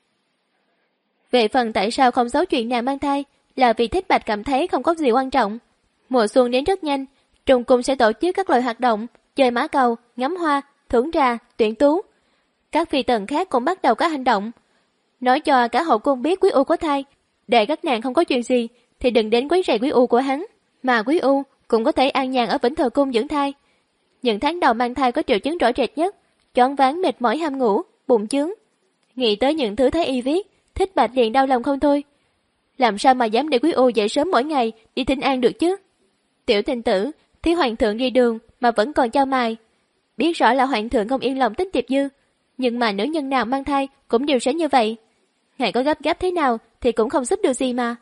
[SPEAKER 1] Về phần tại sao không giấu chuyện nàng mang thai, là vì Thích Bạch cảm thấy không có gì quan trọng. Mùa xuân đến rất nhanh, Trùng Cung sẽ tổ chức các loại hoạt động, chơi mã cầu, ngắm hoa, thưởng trà, tuyển tú. Các phi tần khác cũng bắt đầu có hành động, nói cho cả hậu cung biết Quý U có thai, để các nàng không có chuyện gì thì đừng đến quấy rầy Quý U của hắn, mà Quý U cũng có thể an nhàn ở Vĩnh Thừa Cung dưỡng thai. Những tháng đầu mang thai có triệu chứng rõ rệt nhất, choáng váng, mệt mỏi, ham ngủ, bụng chướng. Nghĩ tới những thứ Thái y viết, Thích Bạch liền đau lòng không thôi. Làm sao mà dám để Quý U dậy sớm mỗi ngày đi thỉnh an được chứ? Tiểu Thịnh Tử thấy hoàng thượng đi đường mà vẫn còn chau mày, biết rõ là hoàng thượng không yên lòng Tích Tiệp Dư, nhưng mà nữ nhân nào mang thai cũng đều sẽ như vậy. Ngài có gấp gáp thế nào thì cũng không giúp được gì mà.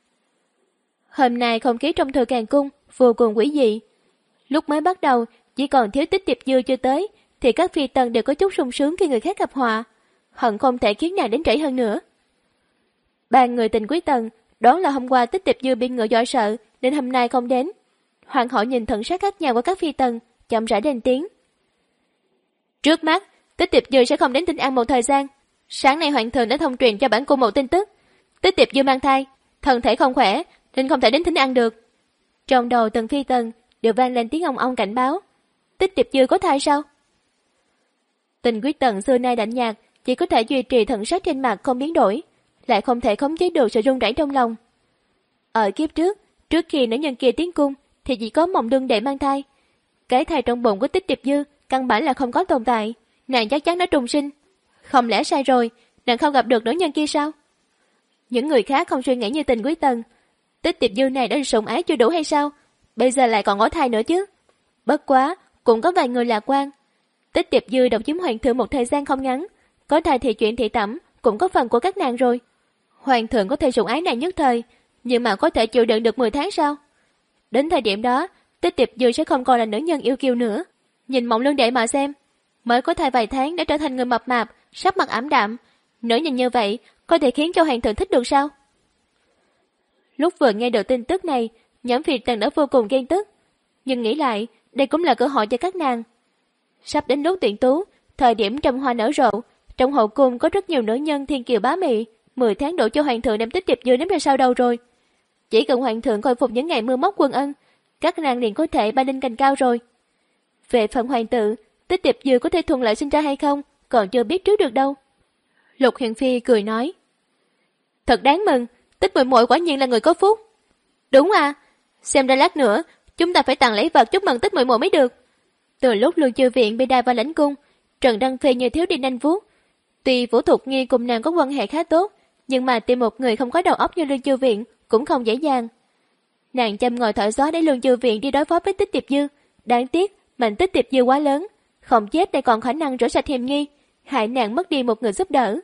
[SPEAKER 1] Hôm nay không khí trong Thừa Càng Cung vô cùng quỷ dị. Lúc mới bắt đầu chỉ còn thiếu Tích Tiệp Dư chưa tới thì các phi tần đều có chút sung sướng khi người khác gặp họa, hận không thể khiến nàng đến trễ hơn nữa. Ba người tình quý tần đoán là hôm qua Tích Tiệp Dư bị ngựa dọa sợ nên hôm nay không đến. Hoàng hậu nhìn thần sắc khác nhau của các phi tần, chậm rãi lên tiếng. Trước mắt, Tích Tiệp Dư sẽ không đến thỉnh an một thời gian. Sáng nay hoàng thượng đã thông truyền cho bản cung một tin tức. Tích Tiệp Dư mang thai, thân thể không khỏe nên không thể đến thỉnh an được. Trong đầu từng phi tần đều vang lên tiếng ong ong cảnh báo. Tích Tiệp Dư có thai sao? Tình quý tần xưa nay lạnh nhạt, chỉ có thể duy trì thần sắc trên mặt không biến đổi, lại không thể khống chế được sự run rẩy trong lòng. Ở kiếp trước, trước khi nữ nhân kia tiến cung thì chỉ có Mộng Lương Đệ mang thai. Cái thai trong bụng của Tích Tiệp Dư căn bản là không có tồn tại, nàng chắc chắn đã trùng sinh. Không lẽ sai rồi, nàng không gặp được nữ nhân kia sao? Những người khác không suy nghĩ như tình quý tần. Tích Tiệp Dư này đã sủng ái chưa đủ hay sao? Bây giờ lại còn có thai nữa chứ. Bất quá, cũng có vài người lạc quan. Tích Tiệp Dư độc chiếm hoàng thượng một thời gian không ngắn, có thai thì chuyện thị tẩm cũng có phần của các nàng rồi. Hoàng thượng có thể sủng ái nàng nhất thời, nhưng mà có thể chịu đựng được mười tháng sao? Đến thời điểm đó, Tích Tiệp Dư sẽ không còn là nữ nhân yêu kiều nữa. Nhìn Mộng Lương Đệ mà xem, mới có thai vài tháng đã trở thành người mập mạp, sắc mặt ảm đạm. Nữ nhân như vậy có thể khiến cho hoàng thượng thích được sao? Lúc vừa nghe được tin tức này, nhóm Phi Tần đã vô cùng ghen tức, nhưng nghĩ lại, đây cũng là cơ hội cho các nàng. Sắp đến lúc tuyển tú, thời điểm trăm hoa nở rộ, trong hậu cung có rất nhiều nữ nhân thiên kiều bá mị, mười tháng đổ cho hoàng thượng đem Tích Tiệp Dư ném ra sau đầu rồi. Chỉ cần hoàng thượng khôi phục những ngày mưa móc quân ân, các nàng liền có thể bay lên cành cao rồi. Về phần hoàng tử, Tích Tiệp Dư có thể thuận lợi sinh ra hay không, còn chưa biết trước được đâu. Lục Hiền Phi cười nói, thật đáng mừng, Tích muội muội quả nhiên là người có phúc. Đúng à, xem ra lát nữa chúng ta phải tặng lễ vật chúc mừng Tích muội muội mới được. Từ lúc Lương Chư Viện bị đai vào lãnh cung, Trần Đăng Phi như thiếu đi nanh vuốt. Tuy Vũ Thục Nghi cùng nàng có quan hệ khá tốt, nhưng mà tìm một người không có đầu óc như Lương Chư Viện cũng không dễ dàng. Nàng chăm ngồi thở gió để Lương Chư Viện đi đối phó với Tích Tiệp Dư. Đáng tiếc mệnh Tích Tiệp Dư quá lớn, không chết lại còn khả năng rửa sạch hiềm nghi, hại nàng mất đi một người giúp đỡ.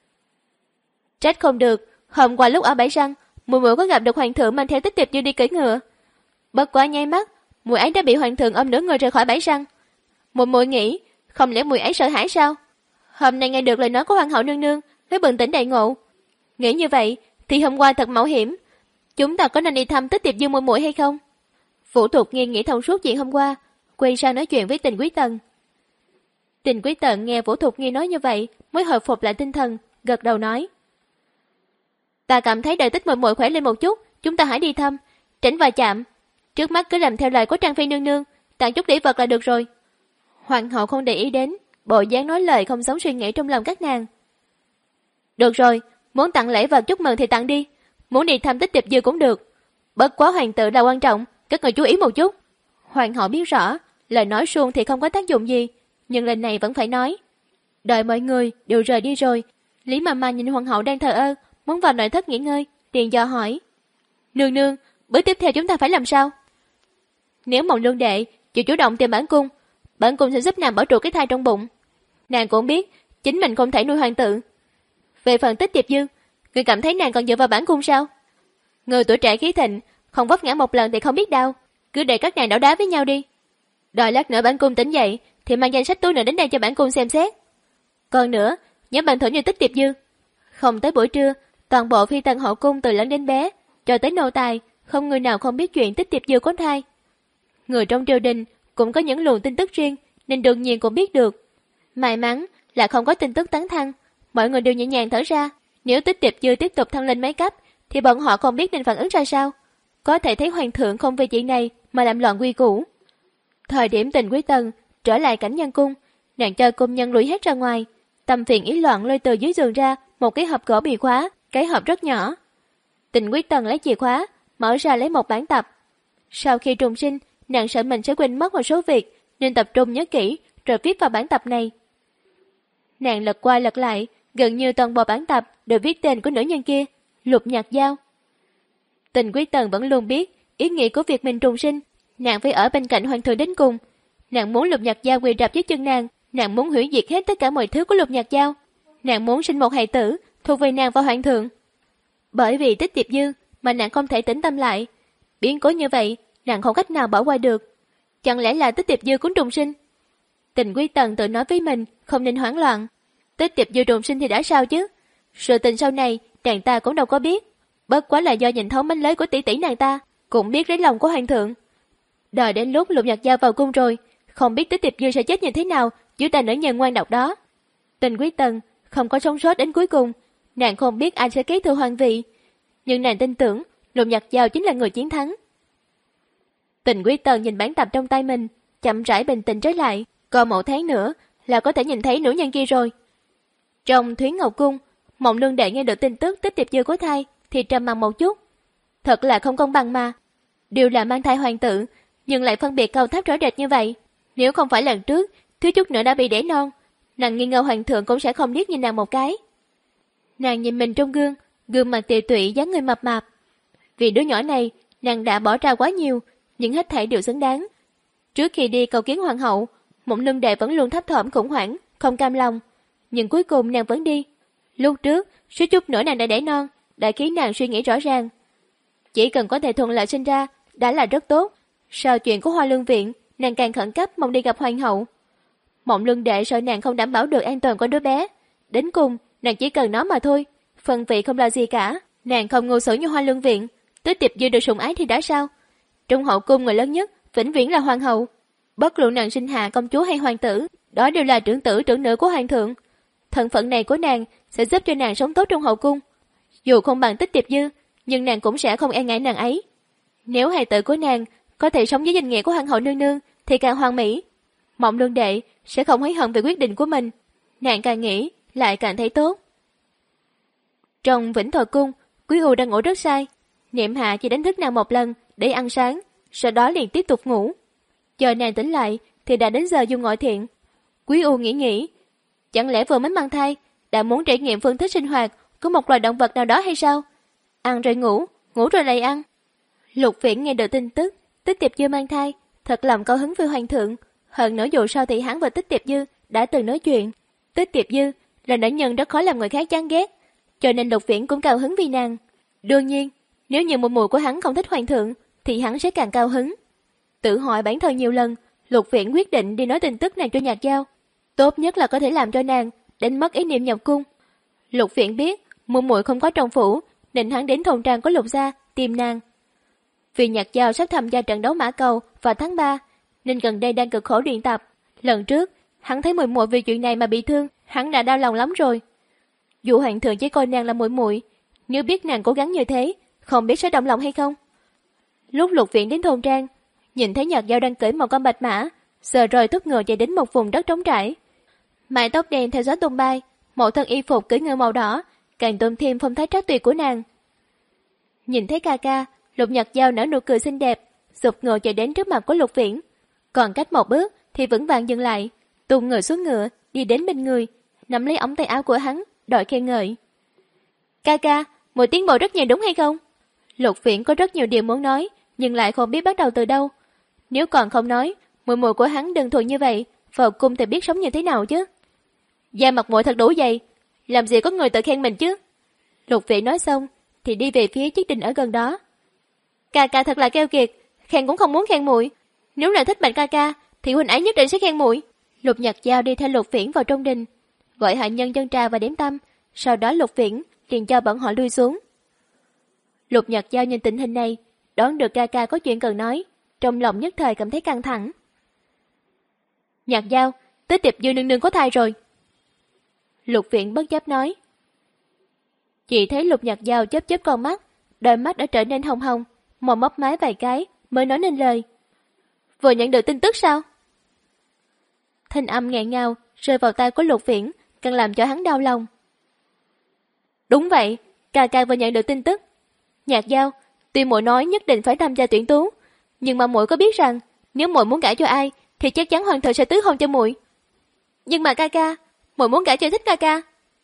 [SPEAKER 1] Trách không được, hôm qua lúc ở bãi răng, muội muội có gặp được hoàng thượng mang theo Tích Tiệp Dư đi cưỡi ngựa. Bất quá nháy mắt, muội ấy đã bị hoàng thượng ôm nửa người rời khỏi bãi răng. Muội muội nghĩ, không lẽ muội ấy sợ hãi sao? Hôm nay nghe được lời nói của hoàng hậu nương nương, mới bừng tỉnh đại ngộ. Nghĩ như vậy, thì hôm qua thật mạo hiểm. Chúng ta có nên đi thăm Tích Tiệp Dư muội muội hay không? Vũ Thục Nghi nghĩ thông suốt chuyện hôm qua, quay sang nói chuyện với Tình Quý Tần. Tình Quý Tần nghe Vũ Thục Nghi nói như vậy, mới hồi phục lại tinh thần, gật đầu nói: Ta cảm thấy đợi Tích muội muội khỏe lên một chút, chúng ta hãy đi thăm, tránh va chạm. Trước mắt cứ làm theo lời của Trang Phi nương nương, tặng chút lễ vật là được rồi. Hoàng hậu không để ý đến bộ dáng nói lời không giống suy nghĩ trong lòng các nàng. Được rồi, muốn tặng lễ vật chúc mừng thì tặng đi, muốn đi thăm Tích Tiệp Dư cũng được. Bất quá hoàng tử là quan trọng, các người chú ý một chút. Hoàng hậu biết rõ, lời nói suông thì không có tác dụng gì, nhưng lần này vẫn phải nói. Đợi mọi người đều rời đi rồi, Lý Mama nhìn hoàng hậu đang thờ ơ, muốn vào nội thất nghỉ ngơi, liền dò hỏi: Nương nương, bước tiếp theo chúng ta phải làm sao? Nếu Mộng Lương Đệ chịu chủ động tìm bản cung, bản cung sẽ giúp nàng bảo trụ cái thai trong bụng. Nàng cũng biết chính mình không thể nuôi hoàng tử. Về phần Tích Tiệp Dư, người cảm thấy nàng còn dựa vào bản cung sao? Người tuổi trẻ khí thịnh, không vấp ngã một lần thì không biết đau, cứ để các nàng đấu đá với nhau đi. Đợi lát nữa bản cung tỉnh dậy thì mang danh sách túi nữa đến đây cho bản cung xem xét. Còn nữa, nhớ bản thưởng như Tích Tiệp Dư. Không tới buổi trưa, toàn bộ phi tần hậu cung từ lớn đến bé, cho tới nô tài, không người nào không biết chuyện Tích Tiệp Dư có thai. Người trong triều đình cũng có những luồng tin tức riêng, nên đương nhiên cũng biết được. May mắn là không có tin tức tán thăng, mọi người đều nhẹ nhàng thở ra. Nếu Tích Tiệp Dư tiếp tục thăng lên mấy cấp, thì bọn họ không biết nên phản ứng ra sao. Có thể thấy hoàng thượng không vì chuyện này mà làm loạn quy củ. Thời điểm Tình Quý Tần trở lại cảnh nhân cung, nàng cho cung nhân lùi hết ra ngoài, tâm phiền ý loạn lôi từ dưới giường ra một cái hộp gỗ bị khóa, cái hộp rất nhỏ. Tình Quý Tần lấy chìa khóa, mở ra lấy một bản tập. Sau khi trùng sinh, nàng sợ mình sẽ quên mất một số việc, nên tập trung nhớ kỹ rồi viết vào bản tập này. Nàng lật qua lật lại, gần như toàn bộ bản tập đều viết tên của nữ nhân kia, Lục Nhạc Giao. Tình Quý Tần vẫn luôn biết ý nghĩa của việc mình trùng sinh, nàng phải ở bên cạnh hoàng thượng đến cùng. Nàng muốn Lục Nhạc Giao quỳ rạp dưới chân nàng, nàng muốn hủy diệt hết tất cả mọi thứ của Lục Nhạc Giao, nàng muốn sinh một hài tử thuộc về nàng và hoàng thượng. Bởi vì Tích Tiệp Dư mà nàng không thể tĩnh tâm lại, biến cố như vậy nàng không cách nào bỏ qua được. Chẳng lẽ là Tích Tiệp Dư cũng trùng sinh? Tình Quý Tần tự nói với mình không nên hoảng loạn. Tích Tiệp Dư trùng sinh thì đã sao chứ? Sự tình sau này nàng ta cũng đâu có biết, bất quá là do nhìn thấu mánh lới của tỷ tỷ nàng ta, cũng biết lấy lòng của hoàng thượng. Đợi đến lúc Lục Nhạc Giao vào cung rồi, không biết Tích Tiệp Dư sẽ chết như thế nào dưới tay nữ nhân ngoan độc đó. Tình Quý Tần không có sống sót đến cuối cùng, nàng không biết ai sẽ kế thừa hoàng vị, nhưng nàng tin tưởng Lục Nhạc Giao chính là người chiến thắng. Tình Quý Tần nhìn bản tập trong tay mình, chậm rãi bình tĩnh trở lại. Còn một tháng nữa là có thể nhìn thấy nữ nhân kia rồi. Trong Thúy Ngọc Cung, Mộng Lương Đệ nghe được tin tức Tích Tiệp Dư có thai thì trầm mặc một chút. Thật là không công bằng mà. Đều là mang thai hoàng tử, nhưng lại phân biệt cao thấp rõ rệt như vậy. Nếu không phải lần trước thiếu chút nữa đã bị đẻ non, nàng nghi ngờ hoàng thượng cũng sẽ không liếc nhìn nàng một cái. Nàng nhìn mình trong gương, gương mặt tiều tụy dáng người mập mạp. Vì đứa nhỏ này, nàng đã bỏ ra quá nhiều, nhưng hết thảy đều xứng đáng. Trước khi đi cầu kiến hoàng hậu, Mộng Lương Đệ vẫn luôn thấp thỏm khủng hoảng, không cam lòng, nhưng cuối cùng nàng vẫn đi. Lúc trước, suýt chút nữa nàng đã đẻ non, đã khiến nàng suy nghĩ rõ ràng. Chỉ cần có thể thuận lợi sinh ra, đã là rất tốt. Sau chuyện của Hoa Lương Viện, nàng càng khẩn cấp mong đi gặp hoàng hậu. Mộng Luân Đệ sợ nàng không đảm bảo được an toàn của đứa bé. Đến cùng, nàng chỉ cần nó mà thôi. Phần vị không là gì cả. Nàng không ngu xuẩn như Hoa Lương Viện. Tích Tiệp Dư được sủng ái thì đã sao? Trong hậu cung người lớn nhất, vĩnh viễn là hoàng hậu. Bất luận nàng sinh hạ công chúa hay hoàng tử, đó đều là trưởng tử trưởng nữ của hoàng thượng. Thân phận này của nàng sẽ giúp cho nàng sống tốt trong hậu cung. Dù không bằng Tích Tiệp Dư, nhưng nàng cũng sẽ không e ngại nàng ấy. Nếu hài tử của nàng có thể sống với danh nghĩa của hoàng hậu nương nương thì càng hoàn mỹ. Mộng Luân Đệ sẽ không hối hận về quyết định của mình. Nàng càng nghĩ lại càng thấy tốt. Trong Vĩnh Thọ Cung, Quý U đang ngủ rất say. Niệm Hạ chỉ đánh thức nàng một lần để ăn sáng, sau đó liền tiếp tục ngủ. Chờ nàng tỉnh lại thì đã đến giờ dung ngọ thiện. Quý U nghĩ nghĩ, chẳng lẽ vừa mới mang thai đã muốn trải nghiệm phương thức sinh hoạt của một loài động vật nào đó hay sao? Ăn rồi ngủ, ngủ rồi lại ăn. Lục Viễn nghe được tin tức Tích Tiệp Dư mang thai, thật lòng cao hứng với hoàng thượng. Hơn nữa dù sao thì hắn và Tích Tiệp Dư đã từng nói chuyện. Tích Tiệp Dư là nữ nhân rất khó làm người khác chán ghét, cho nên Lục Viễn cũng cao hứng vì nàng. Đương nhiên, nếu như muội muội của hắn không thích hoàng thượng thì hắn sẽ càng cao hứng. Tự hỏi bản thân nhiều lần, Lục Viễn quyết định đi nói tin tức này cho Nhạc Giao. Tốt nhất là có thể làm cho nàng đánh mất ý niệm nhập cung. Lục Viễn biết muội muội không có trong phủ, nên hắn đến thôn trang của Lục gia tìm nàng. Vì Nhạc Giao sắp tham gia trận đấu mã cầu vào tháng ba, nên gần đây đang cực khổ luyện tập. Lần trước, hắn thấy muội muội vì chuyện này mà bị thương, hắn đã đau lòng lắm rồi. Dù hoàng thượng chỉ coi nàng là muội muội, nếu biết nàng cố gắng như thế, không biết sẽ động lòng hay không. Lúc Lục Viễn đến thôn trang, nhìn thấy Nhạc Giao đang cưỡi một con bạch mã, giờ rồi thúc ngựa chạy đến một vùng đất trống trải. Mái tóc đen theo gió tung bay, một thân y phục cưỡi ngựa màu đỏ, càng tôn thêm phong thái trác tuyệt của nàng. Nhìn thấy ca ca, Lục Nhạc Giao nở nụ cười xinh đẹp, sụp ngựa chạy đến trước mặt của Lục Viễn. Còn cách một bước thì vững vàng dừng lại, tung người xuống ngựa, đi đến bên người, nắm lấy ống tay áo của hắn, đòi khen ngợi. Ca ca, muội tiến bộ rất nhiều đúng hay không? Lục Viễn có rất nhiều điều muốn nói, nhưng lại không biết bắt đầu từ đâu. Nếu còn không nói, muội muội của hắn đơn thuần như vậy, vào cung thì biết sống như thế nào chứ? Da mặt muội thật đủ dày, làm gì có người tự khen mình chứ? Lục Viễn nói xong thì đi về phía chiếc đình ở gần đó. Ca ca thật là keo kiệt, khen cũng không muốn khen muội. Nếu là thích Bạch ca ca thì huynh ấy nhất định sẽ khen muội. Lục Nhạc Giao đi theo Lục Viễn vào trong đình, gọi hạ nhân dân trà và điểm tâm, sau đó Lục Viễn liền cho bọn họ lui xuống. Lục Nhạc Giao nhìn tình hình này, đoán được ca ca có chuyện cần nói, trong lòng nhất thời cảm thấy căng thẳng. Nhạc Giao, Tích Tiệp Dư nương nương có thai rồi. Lục Viễn bất chấp nói. Chỉ thấy Lục Nhạc Giao chớp chớp con mắt, đôi mắt đã trở nên hồng hồng, mồm mấp máy vài cái mới nói nên lời. Vừa nhận được tin tức sao? Thanh âm nghẹn ngào rơi vào tai của Lục Viễn, càng làm cho hắn đau lòng. Đúng vậy, ca ca vừa nhận được tin tức. Nhạc Giao, tuy muội nói nhất định phải tham gia tuyển tú, nhưng mà muội có biết rằng nếu muội muốn gả cho ai thì chắc chắn hoàng thượng sẽ tứ hôn cho muội. Nhưng mà ca ca, muội muốn gả cho thích ca ca.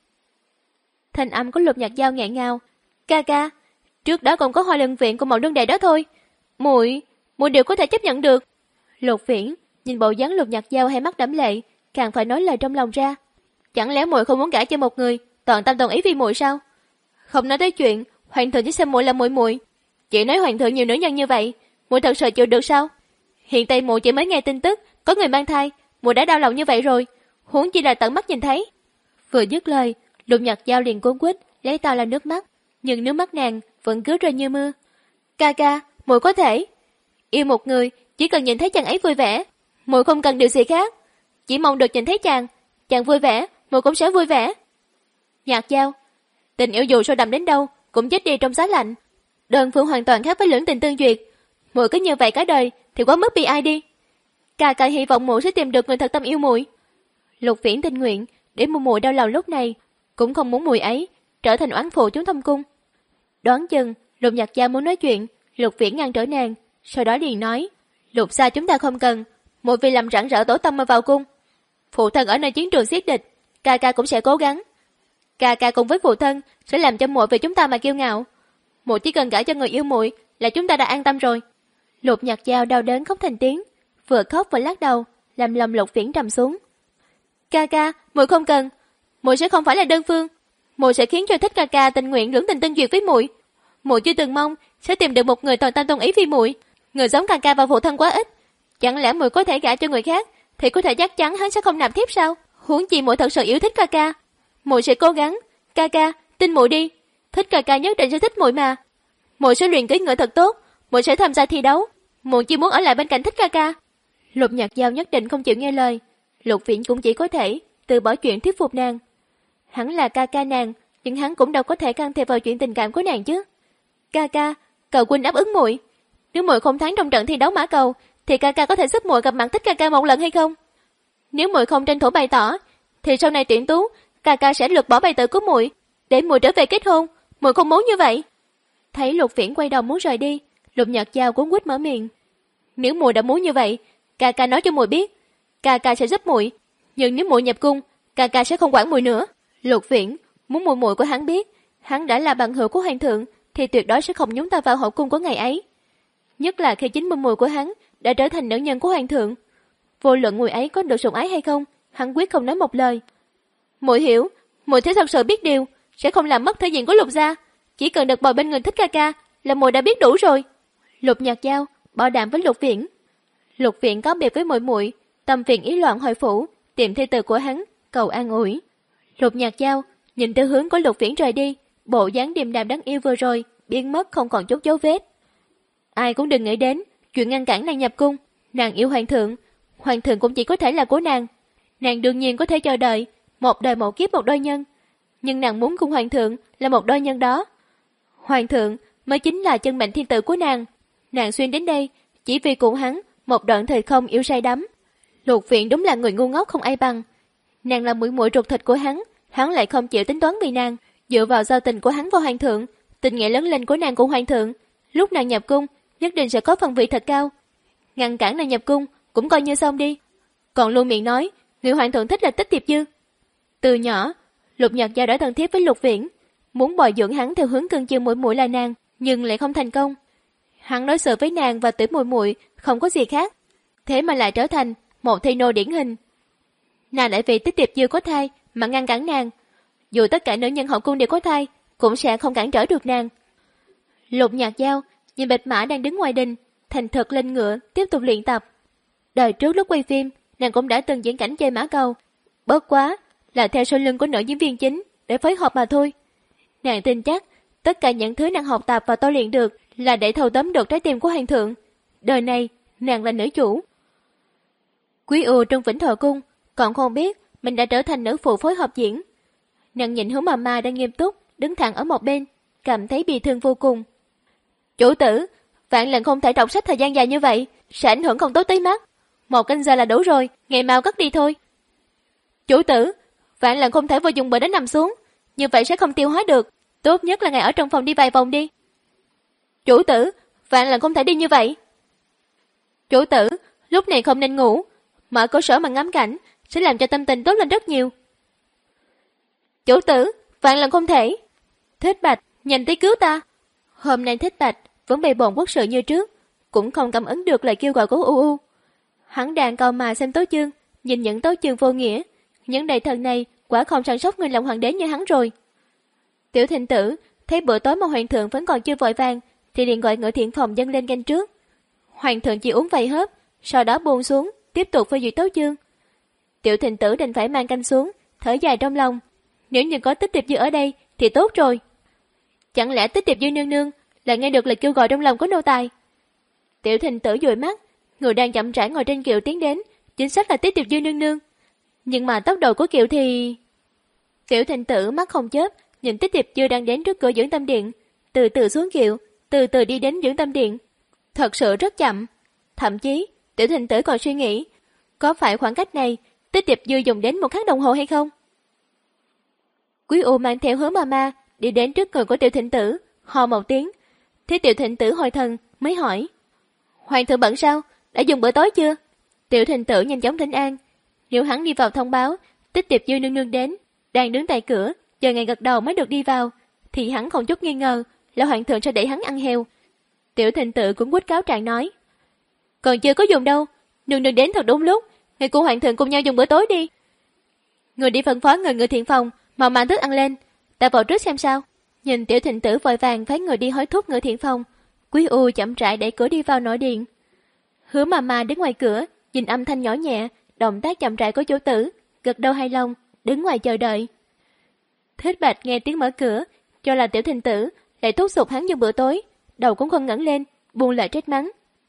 [SPEAKER 1] Thanh âm của Lục Nhạc Giao nghẹn ngào. Ca ca, trước đó còn có Hoa Lương Viện của Mộng Luân Đệ đó thôi. Muội, muội đều có thể chấp nhận được. Lục Viễn nhìn bộ dáng Lục Nhạc Giao hai mắt đẫm lệ, càng phải nói lời trong lòng ra. Chẳng lẽ muội không muốn gả cho một người toàn tâm đồng ý vì muội sao? Không nói tới chuyện hoàng thượng chỉ xem muội là muội muội, chỉ nói hoàng thượng nhiều nữ nhân như vậy, muội thật sự chịu được sao? Hiện tại muội chỉ mới nghe tin tức có người mang thai, muội đã đau lòng như vậy rồi, huống chi là tận mắt nhìn thấy. Vừa dứt lời, Lục Nhạc Giao liền cuống quýt lấy tay lau nước mắt, nhưng nước mắt nàng vẫn cứ rơi như mưa. Ca ca, muội có thể yêu một người, chỉ cần nhìn thấy chàng ấy vui vẻ, muội không cần điều gì khác, chỉ mong được nhìn thấy chàng, chàng vui vẻ, muội cũng sẽ vui vẻ. Nhạc Giao, tình yêu dù sâu đậm đến đâu cũng chết đi trong giá lạnh, đơn phương hoàn toàn khác với lưỡng tình tương duyệt, muội cứ như vậy cả đời thì quá mất bi ai đi. Ca ca hy vọng muội sẽ tìm được người thật tâm yêu muội. Lục Viễn tình nguyện để muội muội đau lòng lúc này, cũng không muốn muội ấy trở thành oán phụ chúng thâm cung. Đoán chừng Lục Nhạc Giao muốn nói chuyện, Lục Viễn ngăn trở nàng, sau đó liền nói: Lục gia chúng ta không cần, muội vì làm rạng rỡ tổ tâm mà vào cung. Phụ thân ở nơi chiến trường xiết địch, ca ca cũng sẽ cố gắng. Ca ca cùng với phụ thân sẽ làm cho muội vì chúng ta mà kiêu ngạo. Muội chỉ cần gả cho người yêu muội là chúng ta đã an tâm rồi. Lục Nhạc Giao đau đớn khóc thành tiếng, vừa khóc vừa lắc đầu, làm lòng Lục Viễn trầm xuống. Ca ca, muội không cần, muội sẽ không phải là đơn phương, Muội sẽ khiến cho Thích ca ca tình nguyện lưỡng tình tương duyệt với muội. Muội chưa từng mong sẽ tìm được một người toàn tâm toàn ý vì muội. Người giống ca ca và phụ thân quá ít. Chẳng lẽ muội có thể gả cho người khác thì có thể chắc chắn hắn sẽ không nạp thiếp sao? Huống chi muội thật sự yêu thích ca ca. Muội sẽ cố gắng. Ca ca, tin muội đi. Thích ca ca nhất định sẽ thích muội mà. Muội sẽ luyện cưỡi ngựa thật tốt. Muội sẽ tham gia thi đấu. Muội chỉ muốn ở lại bên cạnh Thích ca ca. Lục Nhạc Giao nhất định không chịu nghe lời. Lục Viễn cũng chỉ có thể từ bỏ chuyện thuyết phục nàng. Hắn là ca ca nàng, nhưng hắn cũng đâu có thể can thiệp vào chuyện tình cảm của nàng chứ. Ca ca, cầu huynh đáp ứng muội. Nếu muội không thắng trong trận thi đấu mã cầu, thì ca ca có thể giúp muội gặp mặt Thích ca ca một lần hay không? Nếu muội không tranh thủ bày tỏ, thì sau này tuyển tú, ca ca sẽ lược bỏ bài tử của muội, để muội trở về kết hôn. Muội không muốn như vậy. Thấy Lục Viễn quay đầu muốn rời đi, Lục Nhạc Giao cuống quýt mở miệng. Nếu muội đã muốn như vậy, ca ca nói cho muội biết, ca ca sẽ giúp muội. Nhưng nếu muội nhập cung, ca ca sẽ không quản muội nữa. Lục Viễn muốn muội muội của hắn biết, hắn đã là bằng hữu của hoàng thượng, thì tuyệt đối sẽ không nhúng tay vào hậu cung của ngày ấy. Nhất là khi chính muội muội của hắn đã trở thành nữ nhân của hoàng thượng. Vô luận muội ấy có được sủng ái hay không, hắn quyết không nói một lời. Muội hiểu, muội thế thật sự biết điều, sẽ không làm mất thể diện của Lục gia. Chỉ cần được bồi bên người Thích ca ca là muội đã biết đủ rồi. Lục Nhạc Giao bảo đảm với Lục Viễn. Lục Viễn có biệt với muội muội, tâm phiền ý loạn hồi phủ, tìm thê tử của hắn cầu an ủi. Lục Nhạc Giao nhìn theo hướng của Lục Viễn rời đi, bộ dáng điềm đạm đáng yêu vừa rồi biến mất không còn chút dấu vết. Ai cũng đừng nghĩ đến chuyện ngăn cản nàng nhập cung. Nàng yêu hoàng thượng, hoàng thượng cũng chỉ có thể là của nàng. Nàng đương nhiên có thể chờ đợi một đời một kiếp một đôi nhân, nhưng nàng muốn cùng hoàng thượng là một đôi nhân đó. Hoàng thượng mới chính là chân mệnh thiên tử của nàng. Nàng xuyên đến đây chỉ vì cùng hắn một đoạn thời không yêu say đắm. Lục Viễn đúng là người ngu ngốc không ai bằng. Nàng là muội muội ruột thịt của hắn, hắn lại không chịu tính toán vì nàng. Dựa vào giao tình của hắn với hoàng thượng, tình nghĩa lớn lên của nàng cùng hoàng thượng, lúc nàng nhập cung nhất định sẽ có phần vị thật cao. Ngăn cản nàng nhập cung cũng coi như xong đi. Còn luôn miệng nói người hoàng thượng thích là Tích Tiệp Dư. Từ nhỏ Lục Nhạc Giao đã thân thiết với Lục Viễn, muốn bồi dưỡng hắn theo hướng cưng chiều muội muội là nàng, nhưng lại không thành công. Hắn đối xử với nàng và tử muội muội không có gì khác, thế mà lại trở thành một thây nô điển hình. Nàng lại vì Tích Tiệp Dư có thai mà ngăn cản nàng. Dù tất cả nữ nhân hậu cung đều có thai, cũng sẽ không cản trở được nàng. Lục Nhạc Giao nhìn Bạch Mã đang đứng ngoài đình, thành thực lên ngựa tiếp tục luyện tập. Đời trước lúc quay phim, nàng cũng đã từng diễn cảnh chơi mã cầu, bớt quá là theo sau lưng của nữ diễn viên chính để phối hợp mà thôi. Nàng tin chắc tất cả những thứ nàng học tập và tôi luyện được là để thâu tóm được trái tim của hoàng thượng. Đời này nàng là nữ chủ. Quý U trong Vĩnh Thọ Cung còn không biết mình đã trở thành nữ phụ phối hợp diễn. Nàng nhìn Hướng Mama đang nghiêm túc đứng thẳng ở một bên, cảm thấy bị thương vô cùng. Chủ tử, vạn lần không thể đọc sách thời gian dài như vậy, sẽ ảnh hưởng không tốt tới mắt. Một canh giờ là đủ rồi, ngày mau cất đi thôi. Chủ tử, vạn lần không thể vô dùng bữa đến nằm xuống, như vậy sẽ không tiêu hóa được. Tốt nhất là ngài ở trong phòng đi vài vòng đi. Chủ tử, vạn lần không thể đi như vậy. Chủ tử, lúc này không nên ngủ, mở cửa sổ mà ngắm cảnh sẽ làm cho tâm tình tốt lên rất nhiều. Chủ tử, vạn lần không thể. Thích Bạch, nhanh tới cứu ta. Hôm nay Thích Bạch vẫn bề bộn quốc sự như trước, cũng không cảm ứng được lời kêu gọi của U U. Hắn đang cầu mà xem tấu chương, nhìn những tấu chương vô nghĩa, những đại thần này quả không săn sóc người làm hoàng đế như hắn rồi. Tiểu Thịnh Tử thấy bữa tối mà hoàng thượng vẫn còn chưa vội vàng, thì liền gọi ngựa thiện phòng dâng lên canh trước. Hoàng thượng chỉ uống vài hớp, sau đó buông xuống, tiếp tục phê duyệt tấu chương. Tiểu Thịnh Tử đành phải mang canh xuống, thở dài trong lòng. Nếu như có Tích Tiệp Dư ở đây thì tốt rồi. Chẳng lẽ Tích Tiệp Dư nương nương lại nghe được lời kêu gọi trong lòng của nô tài? Tiểu Thịnh Tử dụi mắt, người đang chậm rãi ngồi trên kiệu tiến đến, chính xác là Tích Tiệp Dư nương nương. Nhưng mà tốc độ của kiệu thì... Tiểu Thịnh Tử mắt không chớp, nhìn Tích Tiệp Dư đang đến trước cửa dưỡng tâm điện, từ từ xuống kiệu, từ từ đi đến dưỡng tâm điện. Thật sự rất chậm. Thậm chí, Tiểu Thịnh Tử còn suy nghĩ, có phải khoảng cách này Tích Tiệp Dư dùng đến một khắc đồng hồ hay không? Quý U mang theo Hứa Mama đi đến trước người của Tiểu Thịnh Tử, hò một tiếng. Thế Tiểu Thịnh Tử hồi thần mới hỏi, hoàng thượng bận sao? Đã dùng bữa tối chưa? Tiểu Thịnh Tử nhanh chóng thỉnh an. Nếu hắn đi vào thông báo Tích Tiệp Dư nương nương đến, đang đứng tại cửa chờ ngày gật đầu mới được đi vào, thì hắn không chút nghi ngờ là hoàng thượng sẽ để hắn ăn heo. Tiểu Thịnh Tử cũng quýt cáo trạng nói, còn chưa có dùng đâu, nương nương đến thật đúng lúc, người của hoàng thượng cùng nhau dùng bữa tối đi. Người đi phân phó người người thiện phòng mau mang thức ăn lên, ta vào trước xem sao. Nhìn Tiểu Thịnh Tử vội vàng phái người đi hối thúc Ngự Thiện Phòng, Quý U chậm rãi đẩy cửa đi vào nội điện. Hứa Mama đứng ngoài cửa, nhìn âm thanh nhỏ nhẹ, động tác chậm rãi của chủ tử, gật đầu hài lòng, đứng ngoài chờ đợi. Thích Bạch nghe tiếng mở cửa, cho là Tiểu Thịnh Tử, lại thúc giục hắn dùng bữa tối, đầu cũng không ngẩng lên, buông lời trách mắng.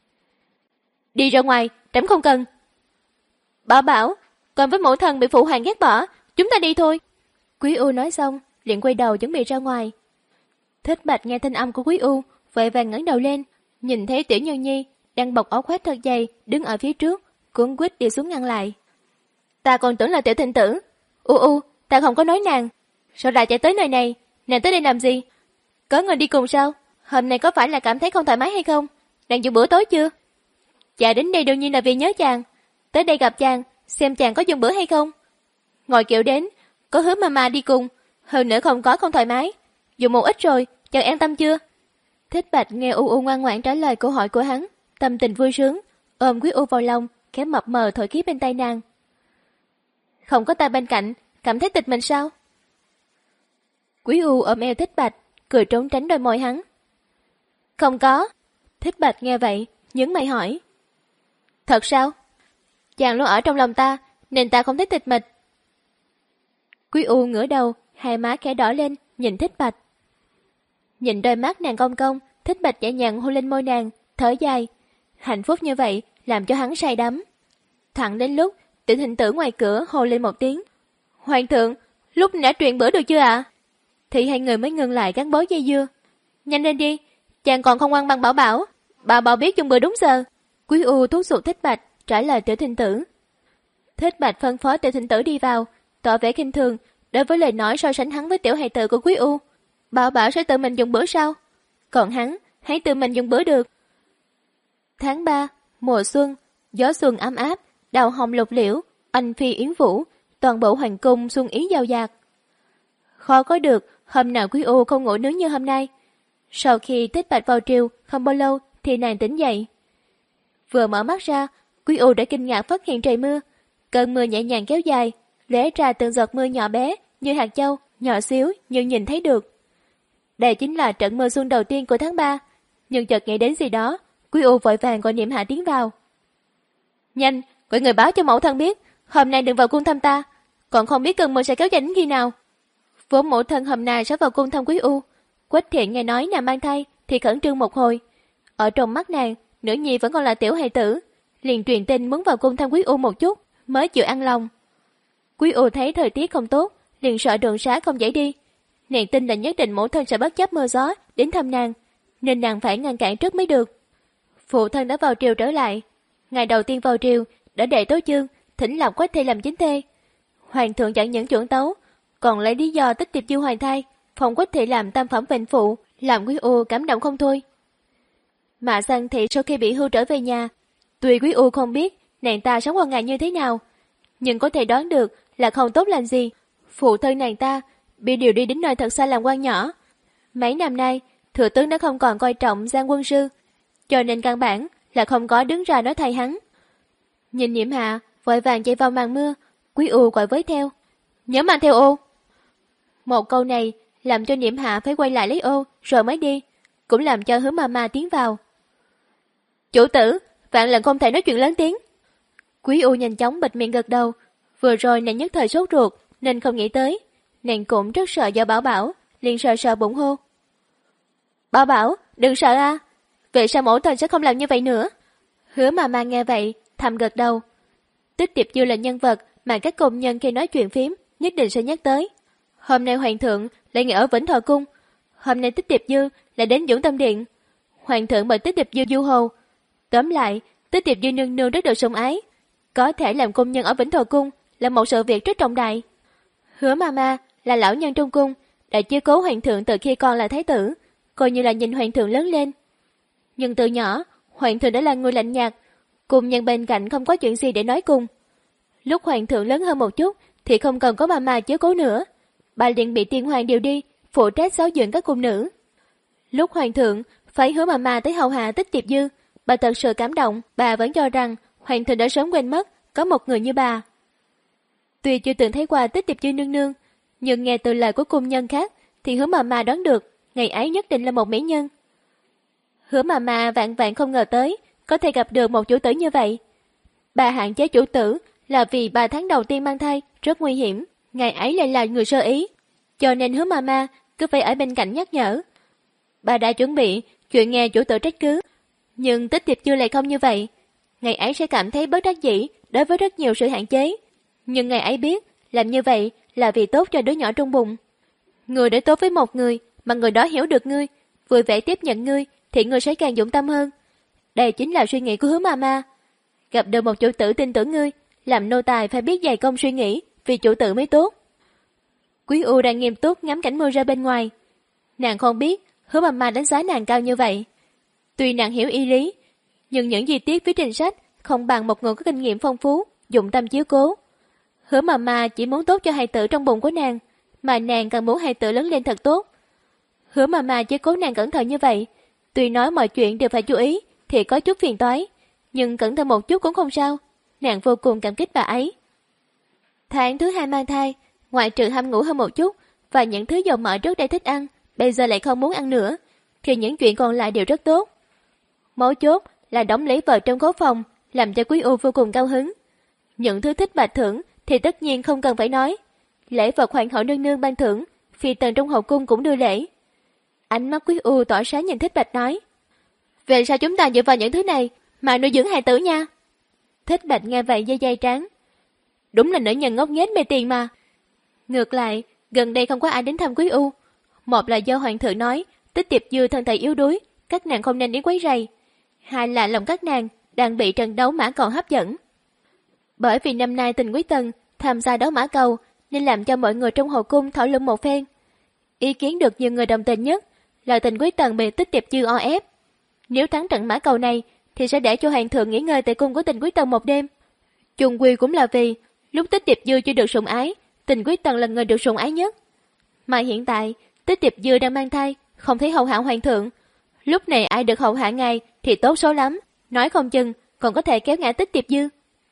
[SPEAKER 1] Đi ra ngoài, trẫm không cần. Bảo Bảo, còn với mẫu thần bị phụ hoàng ghét bỏ, chúng ta đi thôi. Quý U nói xong, liền quay đầu chuẩn bị ra ngoài. Thích Bạch nghe thanh âm của Quý U, vội vàng ngẩng đầu lên, nhìn thấy Tiểu Nhân Nhi đang bọc áo khoác thật dày, đứng ở phía trước, cuống quýt đi xuống ngăn lại. Ta còn tưởng là Tiểu Thịnh Tử. U U, ta không có nói nàng. Sao lại chạy tới nơi này? Nàng tới đây làm gì? Có người đi cùng sao? Hôm nay có phải là cảm thấy không thoải mái hay không? Nàng dùng bữa tối chưa? Dạ đến đây đương nhiên là vì nhớ chàng. Tới đây gặp chàng, xem chàng có dùng bữa hay không. Ngồi kiệu đến, có Hứa Mama đi cùng, hơn nữa không có không thoải mái. Dùng một ít rồi, chàng an tâm chưa? Thích Bạch nghe U U ngoan ngoãn trả lời câu hỏi của hắn, tâm tình vui sướng, ôm Quý U vào lòng, khẽ mập mờ thổi khí bên tay nàng. Không có ta bên cạnh, cảm thấy tịch mình sao? Quý U ôm eo Thích Bạch, cười trốn tránh đôi môi hắn. Không có. Thích Bạch nghe vậy, nhướng mày hỏi. Thật sao? Chàng luôn ở trong lòng ta, nên ta không thấy tịch mịch. Quý U ngửa đầu, hai má khẽ đỏ lên, nhìn Thích Bạch. Nhìn đôi mắt nàng cong cong, Thích Bạch nhẹ nhàng hôn lên môi nàng, thở dài. Hạnh phúc như vậy làm cho hắn say đắm. Thẳng đến lúc Tiểu Thịnh Tử ngoài cửa hô lên một tiếng. Hoàng thượng, lúc đã truyền bữa được chưa ạ? À? Thì hai người mới ngừng lại gắn bó dây dưa. Nhanh lên đi, chàng còn không ngoan bằng Bảo Bảo. Bảo Bảo biết dùng bữa đúng giờ. Quý U thúc giục Thích Bạch trả lời Tiểu Thịnh Tử. Thích Bạch phân phó Tiểu Thịnh Tử đi vào, tỏ vẻ khinh thường đối với lời nói so sánh hắn với tiểu hài tử của Quý U. Bảo Bảo sẽ tự mình dùng bữa sao? Còn hắn, hãy tự mình dùng bữa được. Tháng ba, mùa xuân, gió xuân ấm áp, đào hồng lục liễu, anh phi yến vũ, toàn bộ hoàng cung xuân ý giao dạt. Khó có được hôm nào Quý U không ngủ nướng như hôm nay. Sau khi Thích Bạch vào triều không bao lâu thì nàng tỉnh dậy. Vừa mở mắt ra, Quý U đã kinh ngạc phát hiện trời mưa. Cơn mưa nhẹ nhàng kéo dài, lóe ra từng giọt mưa nhỏ bé như hạt châu, nhỏ xíu nhưng nhìn thấy được. Đây chính là trận mưa xuân đầu tiên của tháng ba. Nhưng chợt nghĩ đến gì đó, Quý U vội vàng gọi Niệm Hạ tiến vào. Nhanh, gọi người báo cho mẫu thân biết, hôm nay đừng vào cung thăm ta, còn không biết cơn mưa sẽ kéo dài đến khi nào. Vốn mẫu thân hôm nay sẽ vào cung thăm Quý U. Quách Thiện nghe nói nàng mang thai thì khẩn trương một hồi. Ở trong mắt nàng, nữ nhi vẫn còn là tiểu hài tử, liền truyền tin muốn vào cung thăm Quý U một chút mới chịu ăn lòng. Quý U thấy thời tiết không tốt, liền sợ đường xá không dễ đi. Nàng tin là nhất định mẫu thân sẽ bất chấp mưa gió đến thăm nàng, nên nàng phải ngăn cản trước mới được. Phụ thân đã vào triều trở lại. Ngày đầu tiên vào triều đã đệ tấu chương thỉnh làm Quách Thị làm chính thê. Hoàng thượng chẳng những chuẩn tấu, còn lấy lý do tích tiệp dư hoài thai, phong Quách Thị làm tam phẩm vệnh phụ, làm Quý U cảm động không thôi. Mạ Giang Thị sau khi bị hưu trở về nhà, tuy Quý U không biết nàng ta sống qua ngày như thế nào, nhưng có thể đoán được là không tốt lành gì. Phụ thân nàng ta bị điều đi đến nơi thật xa làm quan nhỏ. Mấy năm nay, thừa tướng đã không còn coi trọng Giang quân sư, cho nên căn bản là không có đứng ra nói thay hắn. Nhìn Niệm Hạ vội vàng chạy vào màn mưa, Quý U gọi với theo. Nhớ mang theo ô. Một câu này làm cho Niệm Hạ phải quay lại lấy ô rồi mới đi, cũng làm cho Hứa Mama tiến vào. Chủ tử, vạn lần không thể nói chuyện lớn tiếng. Quý U nhanh chóng bịt miệng gật đầu. Vừa rồi nàng nhất thời sốt ruột nên không nghĩ tới. Nàng cũng rất sợ do Bảo Bảo, liền sợ sợ bụng hô. Bảo Bảo, đừng sợ a. À. Vậy sao mẫu thân sẽ không làm như vậy nữa? Hứa Mama nghe vậy, thầm gật đầu. Tích Tiệp Dư là nhân vật mà các công nhân khi nói chuyện phím nhất định sẽ nhắc tới. Hôm nay hoàng thượng lại nghỉ ở Vĩnh Thọ cung. Hôm nay Tích Tiệp Dư lại đến Dũng Tâm Điện. Hoàng thượng mời Tích Tiệp Dư du hồ. Tóm lại, Tích Tiệp Dư nương nương rất được sủng ái. Có thể làm công nhân ở Vĩnh Thọ cung là một sự việc rất trọng đại. Hứa Mama là lão nhân trong cung, đã chiếu cố hoàng thượng từ khi còn là thái tử, coi như là nhìn hoàng thượng lớn lên. Nhưng từ nhỏ, hoàng thượng đã là người lạnh nhạt, cùng nhân bên cạnh không có chuyện gì để nói cùng. Lúc hoàng thượng lớn hơn một chút thì không cần có Mama chiếu cố nữa, bà liền bị tiên hoàng điều đi phụ trách giáo dưỡng các cung nữ. Lúc hoàng thượng phải Hứa Mama tới hầu hạ Tích Tiệp Dư, bà thật sự cảm động. Bà vẫn cho rằng hoàng thượng đã sớm quên mất có một người như bà. Tuy chưa từng thấy qua Tích Tiệp Dư nương nương, nhưng nghe từ lời của cung nhân khác thì Hứa Mama đoán được ngày ấy nhất định là một mỹ nhân. Hứa Mama vạn vạn không ngờ tới có thể gặp được một chủ tử như vậy. Bà hạn chế chủ tử là vì ba tháng đầu tiên mang thai rất nguy hiểm, ngày ấy lại là người sơ ý, cho nên Hứa Mama cứ phải ở bên cạnh nhắc nhở. Bà đã chuẩn bị chuyện nghe chủ tử trách cứ, nhưng Tích Tiệp Dư lại không như vậy. Ngày ấy sẽ cảm thấy bất đắc dĩ đối với rất nhiều sự hạn chế, nhưng ngày ấy biết làm như vậy là vì tốt cho đứa nhỏ trong bụng. Người để tốt với một người mà người đó hiểu được ngươi, vui vẻ tiếp nhận ngươi, thì ngươi sẽ càng dũng tâm hơn. Đây chính là suy nghĩ của Hứa Mama. Gặp được một chủ tử tin tưởng ngươi, làm nô tài phải biết dày công suy nghĩ vì chủ tử mới tốt. Quý U đang nghiêm túc ngắm cảnh mưa ra bên ngoài. Nàng không biết Hứa Mama đánh giá nàng cao như vậy. Tuy nàng hiểu y lý, nhưng những chi tiết phía trên sách không bằng một người có kinh nghiệm phong phú, dụng tâm chiếu cố. Hứa Mama chỉ muốn tốt cho hài tử trong bụng của nàng, mà nàng càng muốn hài tử lớn lên thật tốt. Hứa Mama chiếu cố nàng cẩn thận như vậy, tuy nói mọi chuyện đều phải chú ý thì có chút phiền toái, nhưng cẩn thận một chút cũng không sao. Nàng vô cùng cảm kích bà ấy. Tháng thứ hai mang thai, ngoại trừ ham ngủ hơn một chút và những thứ dầu mỡ trước đây thích ăn, bây giờ lại không muốn ăn nữa, thì những chuyện còn lại đều rất tốt. Mấu chốt là đóng lấy vợ trong khố phòng, làm cho Quý U vô cùng cao hứng. Những thứ thích bạch thưởng thì tất nhiên không cần phải nói. Lễ vật hoàng hậu nương nương ban thưởng, phi tần trong hậu cung cũng đưa lễ. Ánh mắt Quý U tỏa sáng nhìn Thích Bạch nói: về sao chúng ta dựa vào những thứ này mà nuôi dưỡng hài tử nha? Thích Bạch nghe vậy dây dây trán. Đúng là nữ nhân ngốc nghếch mê tiền mà. Ngược lại, gần đây không có ai đến thăm Quý U. Một là do hoàng thượng nói Tích Tiệp Dư thân thể yếu đuối, các nàng không nên đến quấy rầy. Hai là lòng các nàng đang bị trận đấu mã cầu hấp dẫn. Bởi vì năm nay Tình Quý Tần tham gia đấu mã cầu nên làm cho mọi người trong hậu cung thảo luận một phen. Ý kiến được nhiều người đồng tình nhất là Tình Quý Tần bị Tích Tiệp Dư o ép. Nếu thắng trận mã cầu này thì sẽ để cho hoàng thượng nghỉ ngơi tại cung của Tình Quý Tần một đêm. Chung quy cũng là vì lúc Tích Tiệp Dư chưa được sủng ái, Tình Quý Tần là người được sủng ái nhất. Mà hiện tại Tích Tiệp Dư đang mang thai, không thấy hầu hạ hoàng thượng. Lúc này ai được hầu hạ ngài thì tốt số lắm, nói không chừng còn có thể kéo ngã Tích Tiệp Dư.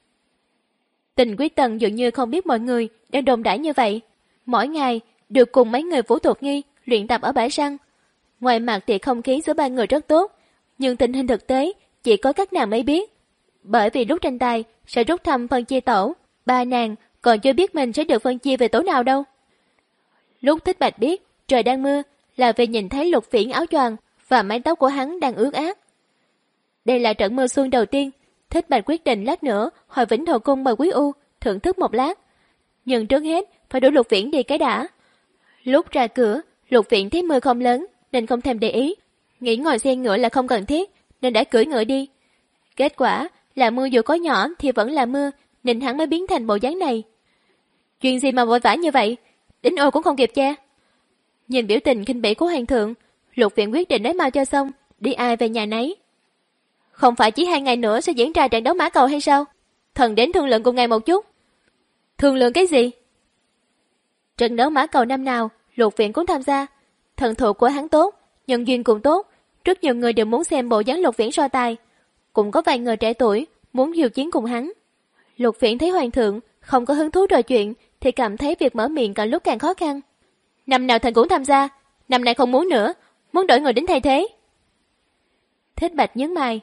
[SPEAKER 1] Tình Quý Tần dường như không biết mọi người đang đồn đãi như vậy. Mỗi ngày được cùng mấy người vũ thuật nghi luyện tập ở bãi săn. Ngoài mặt thì không khí giữa ba người rất tốt, nhưng tình hình thực tế chỉ có các nàng mới biết. Bởi vì lúc tranh tài sẽ rút thăm phân chia tổ, ba nàng còn chưa biết mình sẽ được phân chia về tổ nào đâu. Lúc Thích Bạch biết trời đang mưa là vì nhìn thấy Lục Viễn áo choàng và mái tóc của hắn đang ướt át. Đây là trận mưa xuân đầu tiên, Thích Bạch quyết định lát nữa hồi Vĩnh Thọ Cung mời Quý U thưởng thức một lát. Nhưng trước hết phải đuổi Lục Viễn đi cái đã. Lúc ra cửa, Lục Viễn thấy mưa không lớn nên không thèm để ý, nghĩ ngồi xe ngựa là không cần thiết nên đã cưỡi ngựa đi. Kết quả là mưa dù có nhỏ thì vẫn là mưa, nên hắn mới biến thành bộ dáng này. Chuyện gì mà vội vã như vậy, đến ô cũng không kịp che. Nhìn biểu tình khinh bỉ của hoàng thượng, Lục Viễn quyết định nói mau cho xong, đi ai về nhà nấy. Không phải chỉ hai ngày nữa sẽ diễn ra trận đấu mã cầu hay sao? Thần đến thương lượng cùng ngài một chút. Thương lượng cái gì? Trận đấu mã cầu năm nào Lục Viễn cũng tham gia. Thần thụ của hắn tốt, nhân duyên cũng tốt, rất nhiều người đều muốn xem bộ dáng Lục Viễn so tài. Cũng có vài người trẻ tuổi muốn hiếu chiến cùng hắn. Lục Viễn thấy hoàng thượng không có hứng thú trò chuyện thì cảm thấy việc mở miệng càng lúc càng khó khăn. Năm nào thần cũng tham gia, năm nay không muốn nữa, muốn đổi người đến thay thế. Thích Bạch nhướng mày.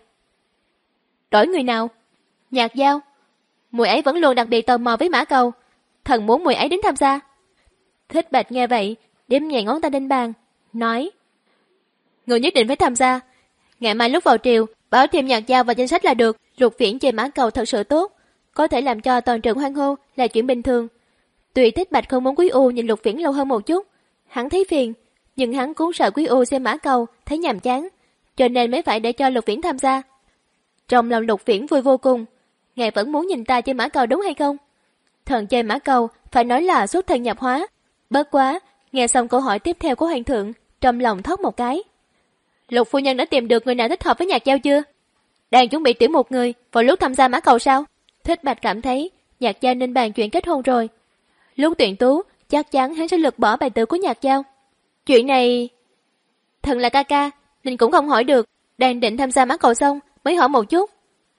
[SPEAKER 1] Đổi người nào? Nhạc Giao. Mùi ấy vẫn luôn đặc biệt tò mò với mã cầu, thần muốn mùi ấy đến tham gia. Thích Bạch nghe vậy, đếm nhẹ ngón tay lên bàn, nói: người nhất định phải tham gia. Ngày mai lúc vào triều, báo thêm Nhạc Giao vào danh sách là được. Lục Viễn chơi mã cầu thật sự tốt, có thể làm cho toàn trường hoan hô là chuyện bình thường. Tuy Thích Bạch không muốn Quý U nhìn Lục Viễn lâu hơn một chút, hắn thấy phiền, nhưng hắn cũng sợ Quý U xem mã cầu thấy nhàm chán, cho nên mới phải để cho Lục Viễn tham gia. Trong lòng Lục Viễn vui vô cùng, ngài vẫn muốn nhìn ta chơi mã cầu đúng hay không? Thần chơi mã cầu phải nói là xuất thần nhập hóa. Bớt quá, nghe xong câu hỏi tiếp theo của hoàng thượng, trong lòng thốt một cái. Lục phu nhân đã tìm được người nào thích hợp với Nhạc Giao chưa? Đang chuẩn bị tuyển một người vào lúc tham gia mã cầu sao? Thích Bạch cảm thấy Nhạc Giao nên bàn chuyện kết hôn rồi. Lúc tuyển tú, chắc chắn hắn sẽ lược bỏ bài tử của Nhạc Giao. Chuyện này... Thần là ca ca, nên cũng không hỏi được. Đang định tham gia mã cầu xong, mới hỏi một chút.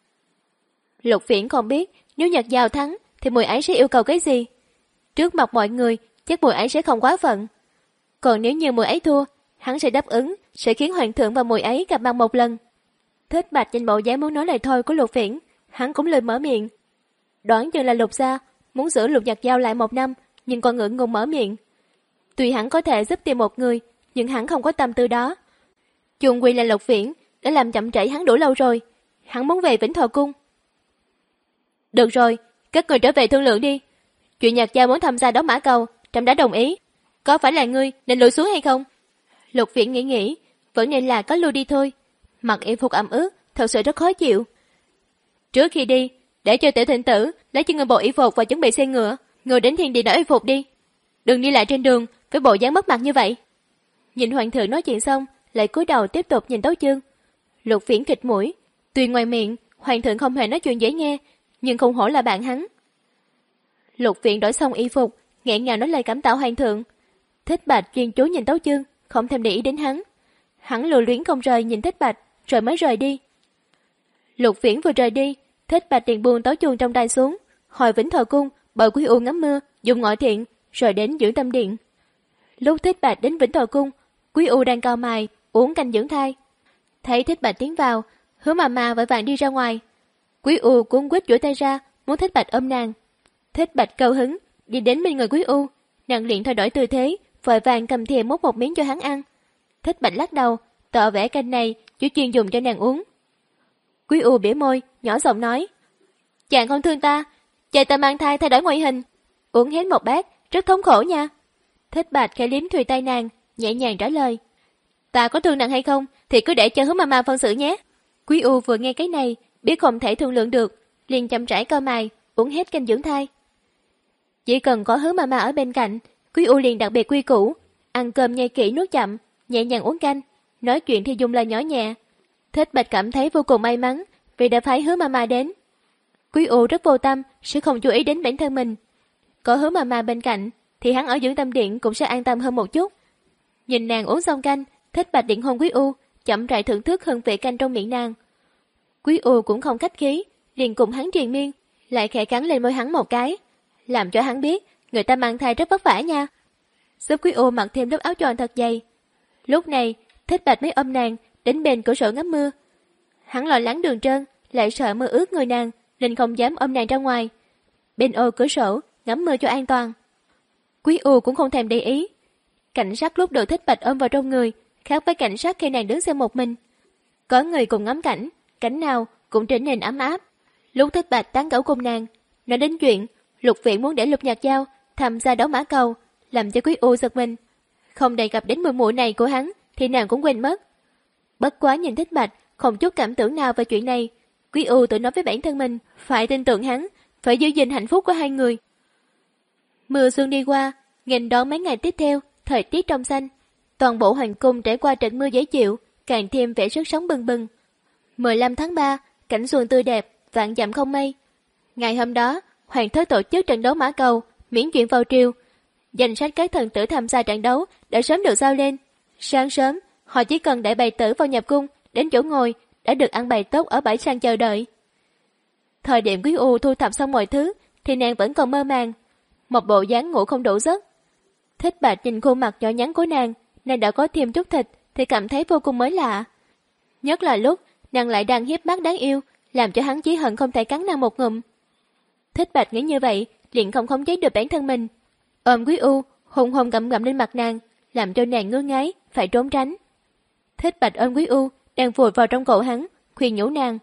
[SPEAKER 1] Lục Viễn không biết nếu Nhạc Giao thắng thì mùi ấy sẽ yêu cầu cái gì. Trước mặt mọi người, chắc mùi ấy sẽ không quá phận. Còn nếu như mùi ấy thua, hắn sẽ đáp ứng, sẽ khiến hoàng thượng và mùi ấy gặp mặt một lần. Thích Bạch nhìn bộ dáng muốn nói lời thôi của Lục Viễn, hắn cũng lười mở miệng. Đoán chừng là Lục gia muốn giữ Lục Nhạc Giao lại một năm, nhưng còn ngượng ngùng mở miệng. Tuy hắn có thể giúp tìm một người, nhưng hắn không có tâm tư đó. Chung quy là Lục Viễn đã làm chậm trễ hắn đủ lâu rồi, hắn muốn về Vĩnh Thọ Cung. Được rồi, các người trở về thương lượng đi. Chuyện Nhạc Giao muốn tham gia đấu mã cầu, Trẫm đã đồng ý. Có phải là ngươi nên lùi xuống hay không? Lục Viễn nghĩ nghĩ, vẫn nên là có lui đi thôi. Mặc y phục ẩm ướt, thật sự rất khó chịu. Trước khi đi, để cho Tiểu Thịnh Tử lấy cho người bộ y phục và chuẩn bị xe ngựa, người đến thiên địa đổi y phục đi. Đừng đi lại trên đường với bộ dáng mất mặt như vậy. Nhìn hoàng thượng nói chuyện xong, lại cúi đầu tiếp tục nhìn Tấu Chương. Lục Viễn khịt mũi, tuy ngoài miệng hoàng thượng không hề nói chuyện dễ nghe, nhưng không hổ là bạn hắn. Lục Viễn đổi xong y phục, nghẹn ngào nói lời cảm tạ hoàng thượng. Thích Bạch chuyên chú nhìn Tấu Chương, không thèm để ý đến hắn. Hắn lưu luyến không rời nhìn Thích Bạch, rồi mới rời đi. Lục Viễn vừa rời đi, Thích Bạch liền buông Tấu Chương trong tay xuống, hồi Vĩnh Thọ Cung, bồi Quý U ngắm mưa, dùng ngọ thiện, rồi đến dưỡng tâm điện. Lúc Thích Bạch đến Vĩnh Thọ Cung, Quý U đang cau mày uống canh dưỡng thai. Thấy Thích Bạch tiến vào, Hứa mà mà vội vàng đi ra ngoài. Quý U cuống quýt duỗi tay ra, muốn Thích Bạch ôm nàng. Thích Bạch cao hứng, đi đến bên người Quý U, nàng liền thay đổi tư thế, vội vàng cầm thìa múc một miếng cho hắn ăn. Thích Bạch lắc đầu, tỏ vẻ canh này chỉ chuyên dùng cho nàng uống. Quý U bĩu môi, nhỏ giọng nói: chàng không thương ta, chạy ta mang thai thay đổi ngoại hình, uống hết một bát, rất thống khổ nha. Thích Bạch khẽ liếm thùy tay nàng, nhẹ nhàng trả lời: ta có thương nàng hay không thì cứ để cho Hứa mà mà phân xử nhé. Quý U vừa nghe cái này, biết không thể thương lượng được, liền chậm rãi cau mày, uống hết canh dưỡng thai. Chỉ cần có Hứa mà mà ở bên cạnh, Quý U liền đặc biệt quy củ, ăn cơm nhai kỹ nuốt chậm, nhẹ nhàng uống canh, nói chuyện thì dùng lời nhỏ nhẹ. Thích Bạch cảm thấy vô cùng may mắn vì đã phái Hứa mà mà đến. Quý U rất vô tâm, sẽ không chú ý đến bản thân mình. Có Hứa mà mà bên cạnh thì hắn ở dưỡng tâm điện cũng sẽ an tâm hơn một chút. Nhìn nàng uống xong canh, Thích Bạch điện hôn Quý U, chậm rãi thưởng thức hương vị canh trong miệng nàng. Quý U cũng không khách khí, liền cùng hắn triền miên, lại khẽ cắn lên môi hắn một cái, làm cho hắn biết người ta mang thai rất vất vả nha. Giúp Quý U mặc thêm lớp áo choàng thật dày. Lúc này Thích Bạch mới ôm nàng đến bên cửa sổ ngắm mưa. Hắn lo lắng Đường Trân lại sợ mưa ướt người nàng, nên không dám ôm nàng ra ngoài. Bên ô cửa sổ ngắm mưa cho an toàn. Quý U cũng không thèm để ý. Cảnh sát lúc được Thích Bạch ôm vào trong người, khác với cảnh sát khi nàng đứng xem một mình. Có người cùng ngắm cảnh, cảnh nào cũng trở nên ấm áp. Lúc Thích Bạch tán gẫu cùng nàng, nói đến chuyện Lục Viễn muốn để Lục Nhạc Giao tham gia đấu mã cầu, làm cho Quý U giật mình. Không đề cập đến mùi mũi này của hắn thì nàng cũng quên mất. Bất quá nhìn Thích Bạch không chút cảm tưởng nào về chuyện này, Quý U tự nói với bản thân mình phải tin tưởng hắn, phải giữ gìn hạnh phúc của hai người. Mưa xuân đi qua, nghênh đón mấy ngày tiếp theo, thời tiết trong xanh. Toàn bộ hoàng cung trải qua trận mưa dễ chịu, càng thêm vẻ sức sống bừng bừng. mười lăm tháng ba, cảnh xuân tươi đẹp, vạn dặm không mây. Ngày hôm đó, hoàng thất tổ chức trận đấu mã cầu, miễn chuyện vào triều. Danh sách các thần tử tham gia trận đấu đã sớm được giao lên. Sáng sớm, họ chỉ cần để bày tử vào nhập cung, đến chỗ ngồi đã được ăn bày tốt ở bãi săn chờ đợi. Thời điểm Quý U thu thập xong mọi thứ, thì nàng vẫn còn mơ màng, một bộ dáng ngủ không đủ giấc. Thích Bạch nhìn khuôn mặt nhỏ nhắn của nàng, nàng đã có thêm chút thịt thì cảm thấy vô cùng mới lạ. Nhất là lúc nàng lại đang hiếp mắt đáng yêu, làm cho hắn chí hận không thể cắn nàng một ngụm. Thích Bạch nghĩ như vậy, liền không khống chế được bản thân mình, ôm Quý U, hùng hùng gặm gặm lên mặt nàng, làm cho nàng ngứa ngáy, phải trốn tránh. Thích Bạch ôm Quý U, đang vùi vào trong cổ hắn, khuyên nhủ nàng.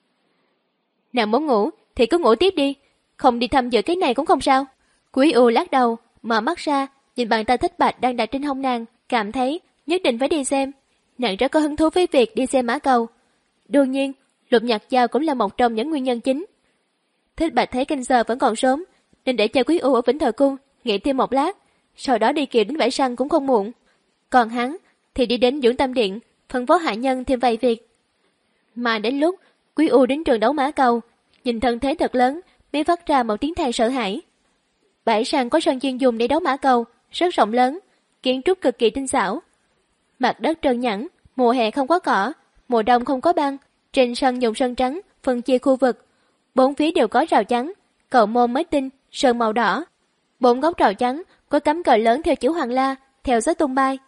[SPEAKER 1] Nàng muốn ngủ thì cứ ngủ tiếp đi, không đi thăm dự cái này cũng không sao. Quý U lắc đầu, mở mắt ra, nhìn bàn tay Thích Bạch đang đặt trên hông nàng, cảm thấy nhất định phải đi xem. Nàng rất có hứng thú với việc đi xem mã cầu. Đương nhiên, Lục Nhạc Giao cũng là một trong những nguyên nhân chính. Thích Bạch thấy canh giờ vẫn còn sớm, nên để cho Quý U ở Vĩnh Thọ Cung nghỉ thêm một lát, sau đó đi kịp đến bãi săn cũng không muộn. Còn hắn thì đi đến dưỡng tâm điện, phân phó hạ nhân thêm vài việc. Mà đến lúc Quý U đến trường đấu mã cầu, nhìn thân thế thật lớn, mới phát ra một tiếng than sợ hãi. Bãi săn có sân chuyên dùng để đấu mã cầu, rất rộng lớn, kiến trúc cực kỳ tinh xảo. Mặt đất trơn nhẵn, mùa hè không có cỏ, mùa đông không có băng, trên sân dùng sân trắng phân chia khu vực, bốn phía đều có rào chắn, cầu môn mới tinh, sơn màu đỏ. Bốn góc rào chắn có cắm cờ lớn theo chữ Hoàng La, theo gió tung bay.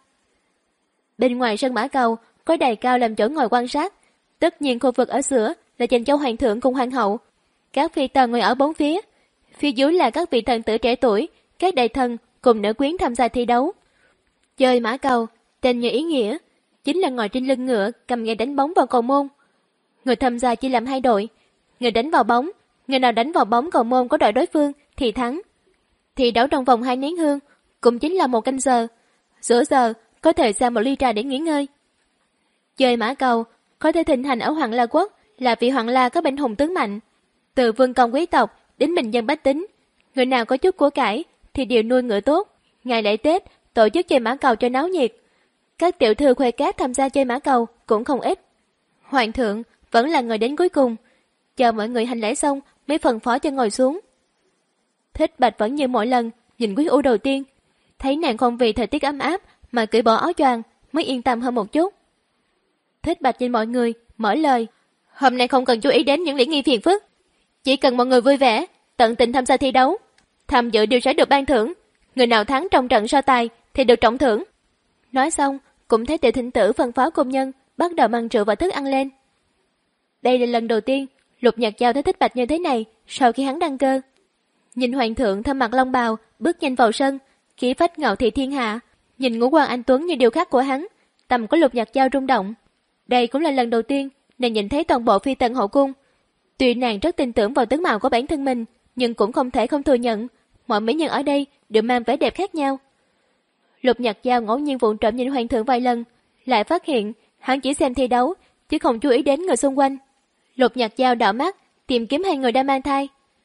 [SPEAKER 1] Bên ngoài sân mã cầu có đài cao làm chỗ ngồi quan sát. Tất nhiên khu vực ở giữa là dành cho hoàng thượng cùng hoàng hậu. Các phi tần ngồi ở bốn phía. Phía dưới là các vị thần tử trẻ tuổi, các đại thần cùng nữ quyến tham gia thi đấu. Chơi mã cầu, tên như ý nghĩa, chính là ngồi trên lưng ngựa cầm gậy đánh bóng vào cầu môn. Người tham gia chia làm hai đội, người đánh vào bóng, người nào đánh vào bóng cầu môn của đội đối phương thì thắng. Thi đấu trong vòng hai nén hương, cũng chính là một canh giờ. Giữa giờ có thời gian một ly trà để nghỉ ngơi. Chơi mã cầu có thể thịnh hành ở Hoàng La Quốc, là vì Hoàng La có binh hùng tướng mạnh. Từ vương công quý tộc đến bình dân bách tính, người nào có chút của cải thì đều nuôi ngựa tốt. Ngày lễ Tết tổ chức chơi mã cầu cho náo nhiệt. Các tiểu thư khuê cát tham gia chơi mã cầu cũng không ít. Hoàng thượng vẫn là người đến cuối cùng, chờ mọi người hành lễ xong mới phân phó cho ngồi xuống. Thích Bạch vẫn như mỗi lần nhìn Quý U đầu tiên, thấy nàng không vì thời tiết ấm áp mà cởi bỏ áo choàng mới yên tâm hơn một chút. Thích Bạch nhìn mọi người mở lời: hôm nay không cần chú ý đến những lễ nghi phiền phức, chỉ cần mọi người vui vẻ tận tình tham gia thi đấu, tham dự đều sẽ được ban thưởng. Người nào thắng trong trận so tài thì được trọng thưởng. Nói xong cũng thấy Tiểu Thịnh Tử phân phó công nhân bắt đầu mang rượu và thức ăn lên. Đây là lần đầu tiên Lục Nhạc Giao thấy Thích Bạch như thế này sau khi hắn đăng cơ. Nhìn hoàng thượng thâm mặt long bào bước nhanh vào sân, khí phách ngạo thị thiên hạ, nhìn ngũ quan anh tuấn như điêu khắc của hắn, tâm của Lục Nhạc Giao rung động. Đây cũng là lần đầu tiên nàng nhìn thấy toàn bộ phi tần hậu cung. Tuy nàng rất tin tưởng vào tướng mạo của bản thân mình, nhưng cũng không thể không thừa nhận mọi mỹ nhân ở đây đều mang vẻ đẹp khác nhau. Lục Nhạc Giao ngẫu nhiên vụng trộm nhìn hoàng thượng vài lần, lại phát hiện hắn chỉ xem thi đấu chứ không chú ý đến người xung quanh. Lục Nhạc Giao đảo mắt tìm kiếm hai người đang mang thai.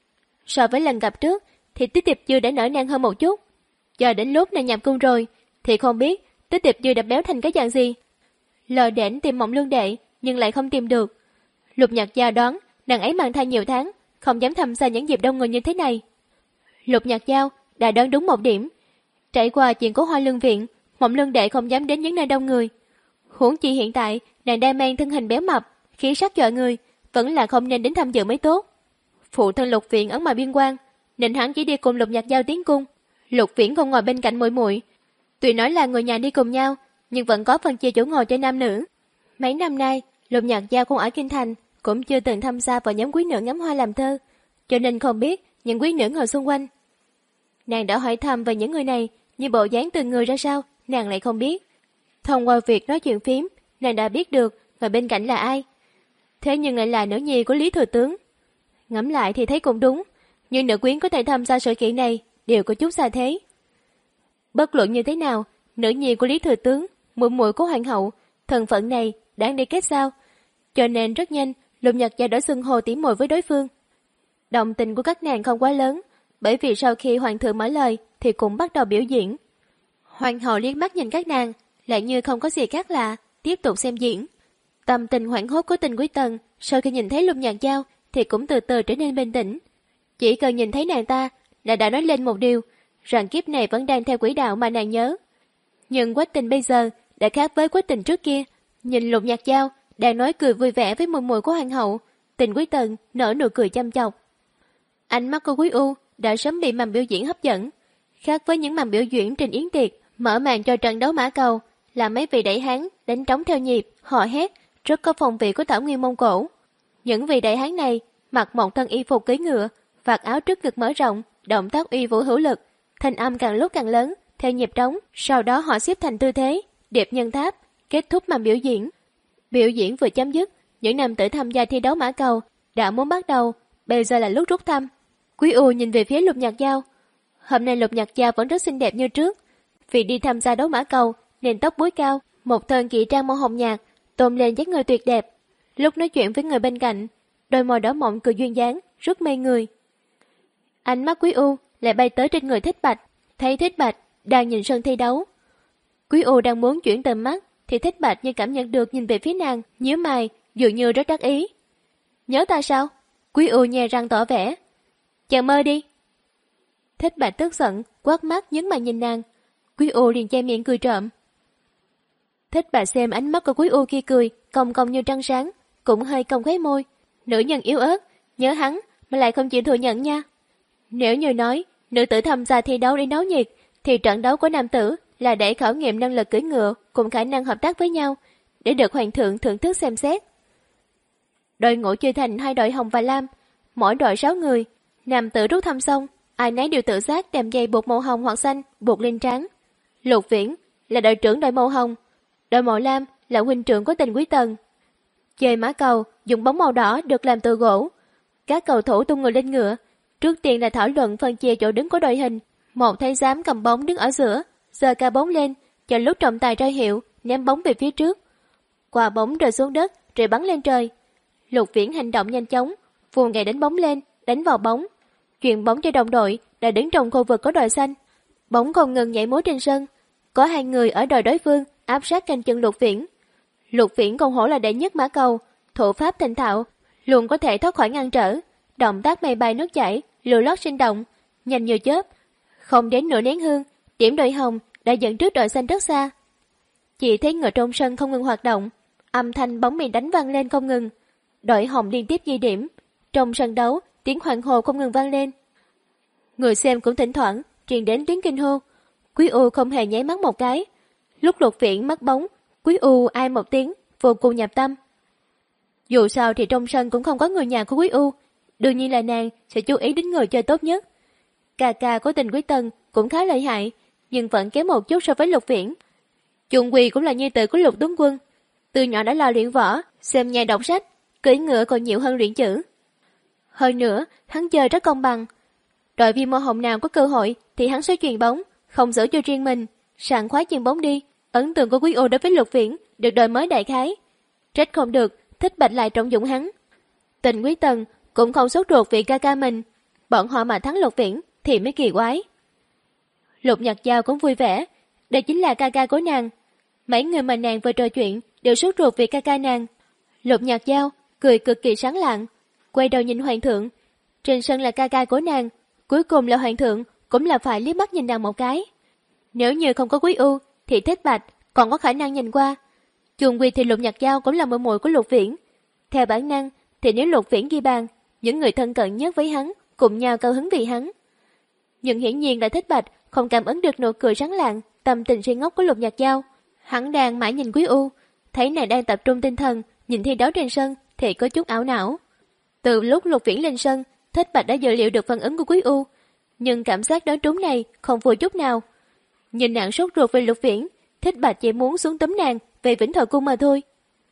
[SPEAKER 1] So với lần gặp trước thì Tích Tiệp Dư đã nở nang hơn một chút. Giờ đến lúc nàng nhập cung rồi thì không biết Tích Tiệp Dư đã béo thành cái dạng gì. Lờ đễnh tìm Mộng Lương Đệ nhưng lại không tìm được. Lục Nhạc Giao đoán nàng ấy mang thai nhiều tháng, không dám tham gia những dịp đông người như thế này. Lục Nhạc Giao đã đoán đúng một điểm. Trải qua chuyện của Hoa Lương Viện, Mộng Lương Đệ không dám đến những nơi đông người. Huống chi hiện tại nàng đang mang thân hình béo mập, khí sắc dọa người, vẫn là không nên đến tham dự mới tốt. Phụ thân Lục Viện ở ngoài biên quan, nên hắn chỉ đi cùng Lục Nhạc Giao tiến cung. Lục Viễn không ngồi bên cạnh muội muội. Tuy nói là người nhà đi cùng nhau, nhưng vẫn có phân chia chỗ ngồi cho nam nữ. Mấy năm nay, Lục Nhạc Giao không ở kinh thành, cũng chưa từng tham gia vào nhóm quý nữ ngắm hoa làm thơ, cho nên không biết những quý nữ ngồi xung quanh. Nàng đã hỏi thăm về những người này, nhưng bộ dáng từng người ra sao, nàng lại không biết. Thông qua việc nói chuyện phím, nàng đã biết được người bên cạnh là ai. Thế nhưng lại là nữ nhi của Lý Thừa Tướng. Ngẫm lại thì thấy cũng đúng, nhưng nữ quyến có thể tham gia sự kiện này đều có chút xa thế. Bất luận như thế nào, nữ nhi của Lý Thừa Tướng, muội muội của hoàng hậu, thân phận này đáng để kết giao. Cho nên rất nhanh, Lục Nhạc Giao đã xưng hô tỉ muội với đối phương. Động tình của các nàng không quá lớn, bởi vì sau khi hoàng thượng mở lời thì cũng bắt đầu biểu diễn. Hoàng hậu liếc mắt nhìn các nàng, lại như không có gì khác lạ, tiếp tục xem diễn. Tâm tình hoảng hốt của Tình Quý Tần sau khi nhìn thấy Lục Nhạc Giao thì cũng từ từ trở nên bình tĩnh. Chỉ cần nhìn thấy nàng ta là đã nói lên một điều, rằng kiếp này vẫn đang theo quỹ đạo mà nàng nhớ. Nhưng Quách Tình bây giờ đã khác với Quách Tình trước kia. Nhìn Lục Nhạc Giao đang nói cười vui vẻ với muội muội của hoàng hậu, Tình Quý Tần nở nụ cười chăm chọc. Ánh mắt của Quý U đã sớm bị màn biểu diễn hấp dẫn. Khác với những màn biểu diễn trên yến tiệc, mở màn cho trận đấu mã cầu là mấy vị đại hán đánh trống theo nhịp, hò hét, rất có phong vị của Thảo Nguyên Mông Cổ. Những vị đại hán này mặc một thân y phục cưỡi ngựa, vạt áo trước ngực mở rộng, động tác uy vũ hữu lực, thanh âm càng lúc càng lớn, theo nhịp trống. Sau đó họ xếp thành tư thế điệp nhân tháp, kết thúc màn biểu diễn. Biểu diễn vừa chấm dứt, những nam tử tham gia thi đấu mã cầu đã muốn bắt đầu, bây giờ là lúc rút thăm. Quý U nhìn về phía Lục Nhạc Giao. Hôm nay Lục Nhạc Giao vẫn rất xinh đẹp như trước. Vì đi tham gia đấu mã cầu nên tóc búi cao, một thân kỵ trang màu hồng nhạt, tôn lên dáng người tuyệt đẹp. Lúc nói chuyện với người bên cạnh, đôi môi đỏ mọng cười duyên dáng, rất mê người. Ánh mắt Quý U lại bay tới trên người Thích Bạch, thấy Thích Bạch đang nhìn sân thi đấu. Quý U đang muốn chuyển tầm mắt thì Thích Bạch như cảm nhận được nhìn về phía nàng, nhíu mày, dường như rất đắc ý. Nhớ ta sao? Quý U nhe răng tỏ vẻ. Chàng mơ đi. Thích Bạch tức giận, quát mắt nhấn mày nhìn nàng. Quý U liền che miệng cười trộm. Thích Bạch xem ánh mắt của Quý U kia cười, cong cong như trăng sáng, cũng hơi cong khóe môi. Nữ nhân yếu ớt, nhớ hắn mà lại không chịu thừa nhận nha. Nếu như nói nữ tử tham gia thi đấu để náo nhiệt, thì trận đấu của nam tử là để khảo nghiệm năng lực cưỡi ngựa cùng khả năng hợp tác với nhau, để được hoàng thượng thưởng thức xem xét. Đội ngũ chia thành hai đội hồng và lam, mỗi đội sáu người, nam tử rút thăm xong, ai nấy đều tự giác đem dây buộc màu hồng hoặc xanh buộc lên trán. Lục Viễn là đội trưởng đội màu hồng, đội màu lam là huynh trưởng của Tình Quý Tần. Chơi mã cầu dùng bóng màu đỏ được làm từ gỗ. Các cầu thủ tung người lên ngựa, trước tiên là thảo luận phân chia chỗ đứng của đội hình. Một thái giám cầm bóng đứng ở giữa, giơ ca bóng lên, cho lúc trọng tài ra hiệu, ném bóng về phía trước. Quả bóng rơi xuống đất, rồi bắn lên trời. Lục Viễn hành động nhanh chóng, vùa ngay đánh bóng lên, đánh vào bóng. Chuyền bóng cho đồng đội đã đứng trong khu vực có đội xanh. Bóng không ngừng nhảy múa trên sân. Có hai người ở đội đối phương áp sát canh chân Lục Viễn. Lục Viễn không hổ là đệ nhất mã cầu, thủ pháp thành thạo, luôn có thể thoát khỏi ngăn trở. Động tác mây bay nước chảy, lưu lót sinh động, nhanh như chớp. Không đến nửa nén hương, điểm đội hồng đã dẫn trước đội xanh rất xa. Chỉ thấy ngựa trong sân không ngừng hoạt động, âm thanh bóng mìn đánh vang lên không ngừng. Đội hồng liên tiếp ghi điểm. Trong sân đấu, tiếng hoan hô không ngừng vang lên. Người xem cũng thỉnh thoảng truyền đến tiếng kinh hô. Quý U không hề nháy mắt một cái. Lúc Lục Viễn mất bóng, Quý U ai một tiếng, vô cùng nhập tâm. Dù sao thì trong sân cũng không có người nhà của Quý U, đương nhiên là nàng sẽ chú ý đến người chơi tốt nhất. Cà ca của Tình Quý Tần cũng khá lợi hại, nhưng vẫn kém một chút so với Lục Viễn. Chung Quỳ cũng là nhi tử của Lục Tướng Quân, từ nhỏ đã lo luyện võ, xem nhai đọc sách, cưỡi ngựa còn nhiều hơn luyện chữ. Hơn nữa, hắn chơi rất công bằng. Đội viên màu hồng nào có cơ hội thì hắn sẽ chuyền bóng, không giữ cho riêng mình, sảng khoái chuyền bóng đi. Ấn tượng của Quý U đối với Lục Viễn được đời mới đại khái. Trách không được, Thích Bạch lại trọng dụng hắn. Tình Quý Tần cũng không sốt ruột vì ca ca mình, bọn họ mà thắng Lục Viễn thì mới kỳ quái. Lục Nhật Giao cũng vui vẻ, đây chính là ca ca của nàng. Mấy người mà nàng vừa trò chuyện đều sốt ruột vì ca ca nàng. Lục Nhật Giao cười cực kỳ sáng lạng, quay đầu nhìn hoàng thượng. Trên sân là ca ca của nàng, cuối cùng là hoàng thượng cũng là phải liếc mắt nhìn nàng một cái. Nếu như không có Quý U thì Thích Bạch còn có khả năng nhìn qua. Chung Quy thì Lục Nhật Giao cũng là muội muội của Lục Viễn. Theo bản năng thì nếu Lục Viễn ghi bàn, những người thân cận nhất với hắn cùng nhau cao hứng vì hắn. Nhưng hiển nhiên là Thích Bạch không cảm ứng được nụ cười sáng lạng, tâm tình si ngốc của Lục Nhật Giao. Hắn đang mãi nhìn Quý U, thấy nàng đang tập trung tinh thần nhìn thi đấu trên sân thì có chút ảo não. Từ lúc Lục Viễn lên sân, Thích Bạch đã dự liệu được phản ứng của Quý U, nhưng cảm giác đoán trúng này không vui chút nào. Nhìn nàng sốt ruột về Lục Viễn, Thích Bạch chỉ muốn xuống tấm nàng về Vĩnh Thọ Cung mà thôi.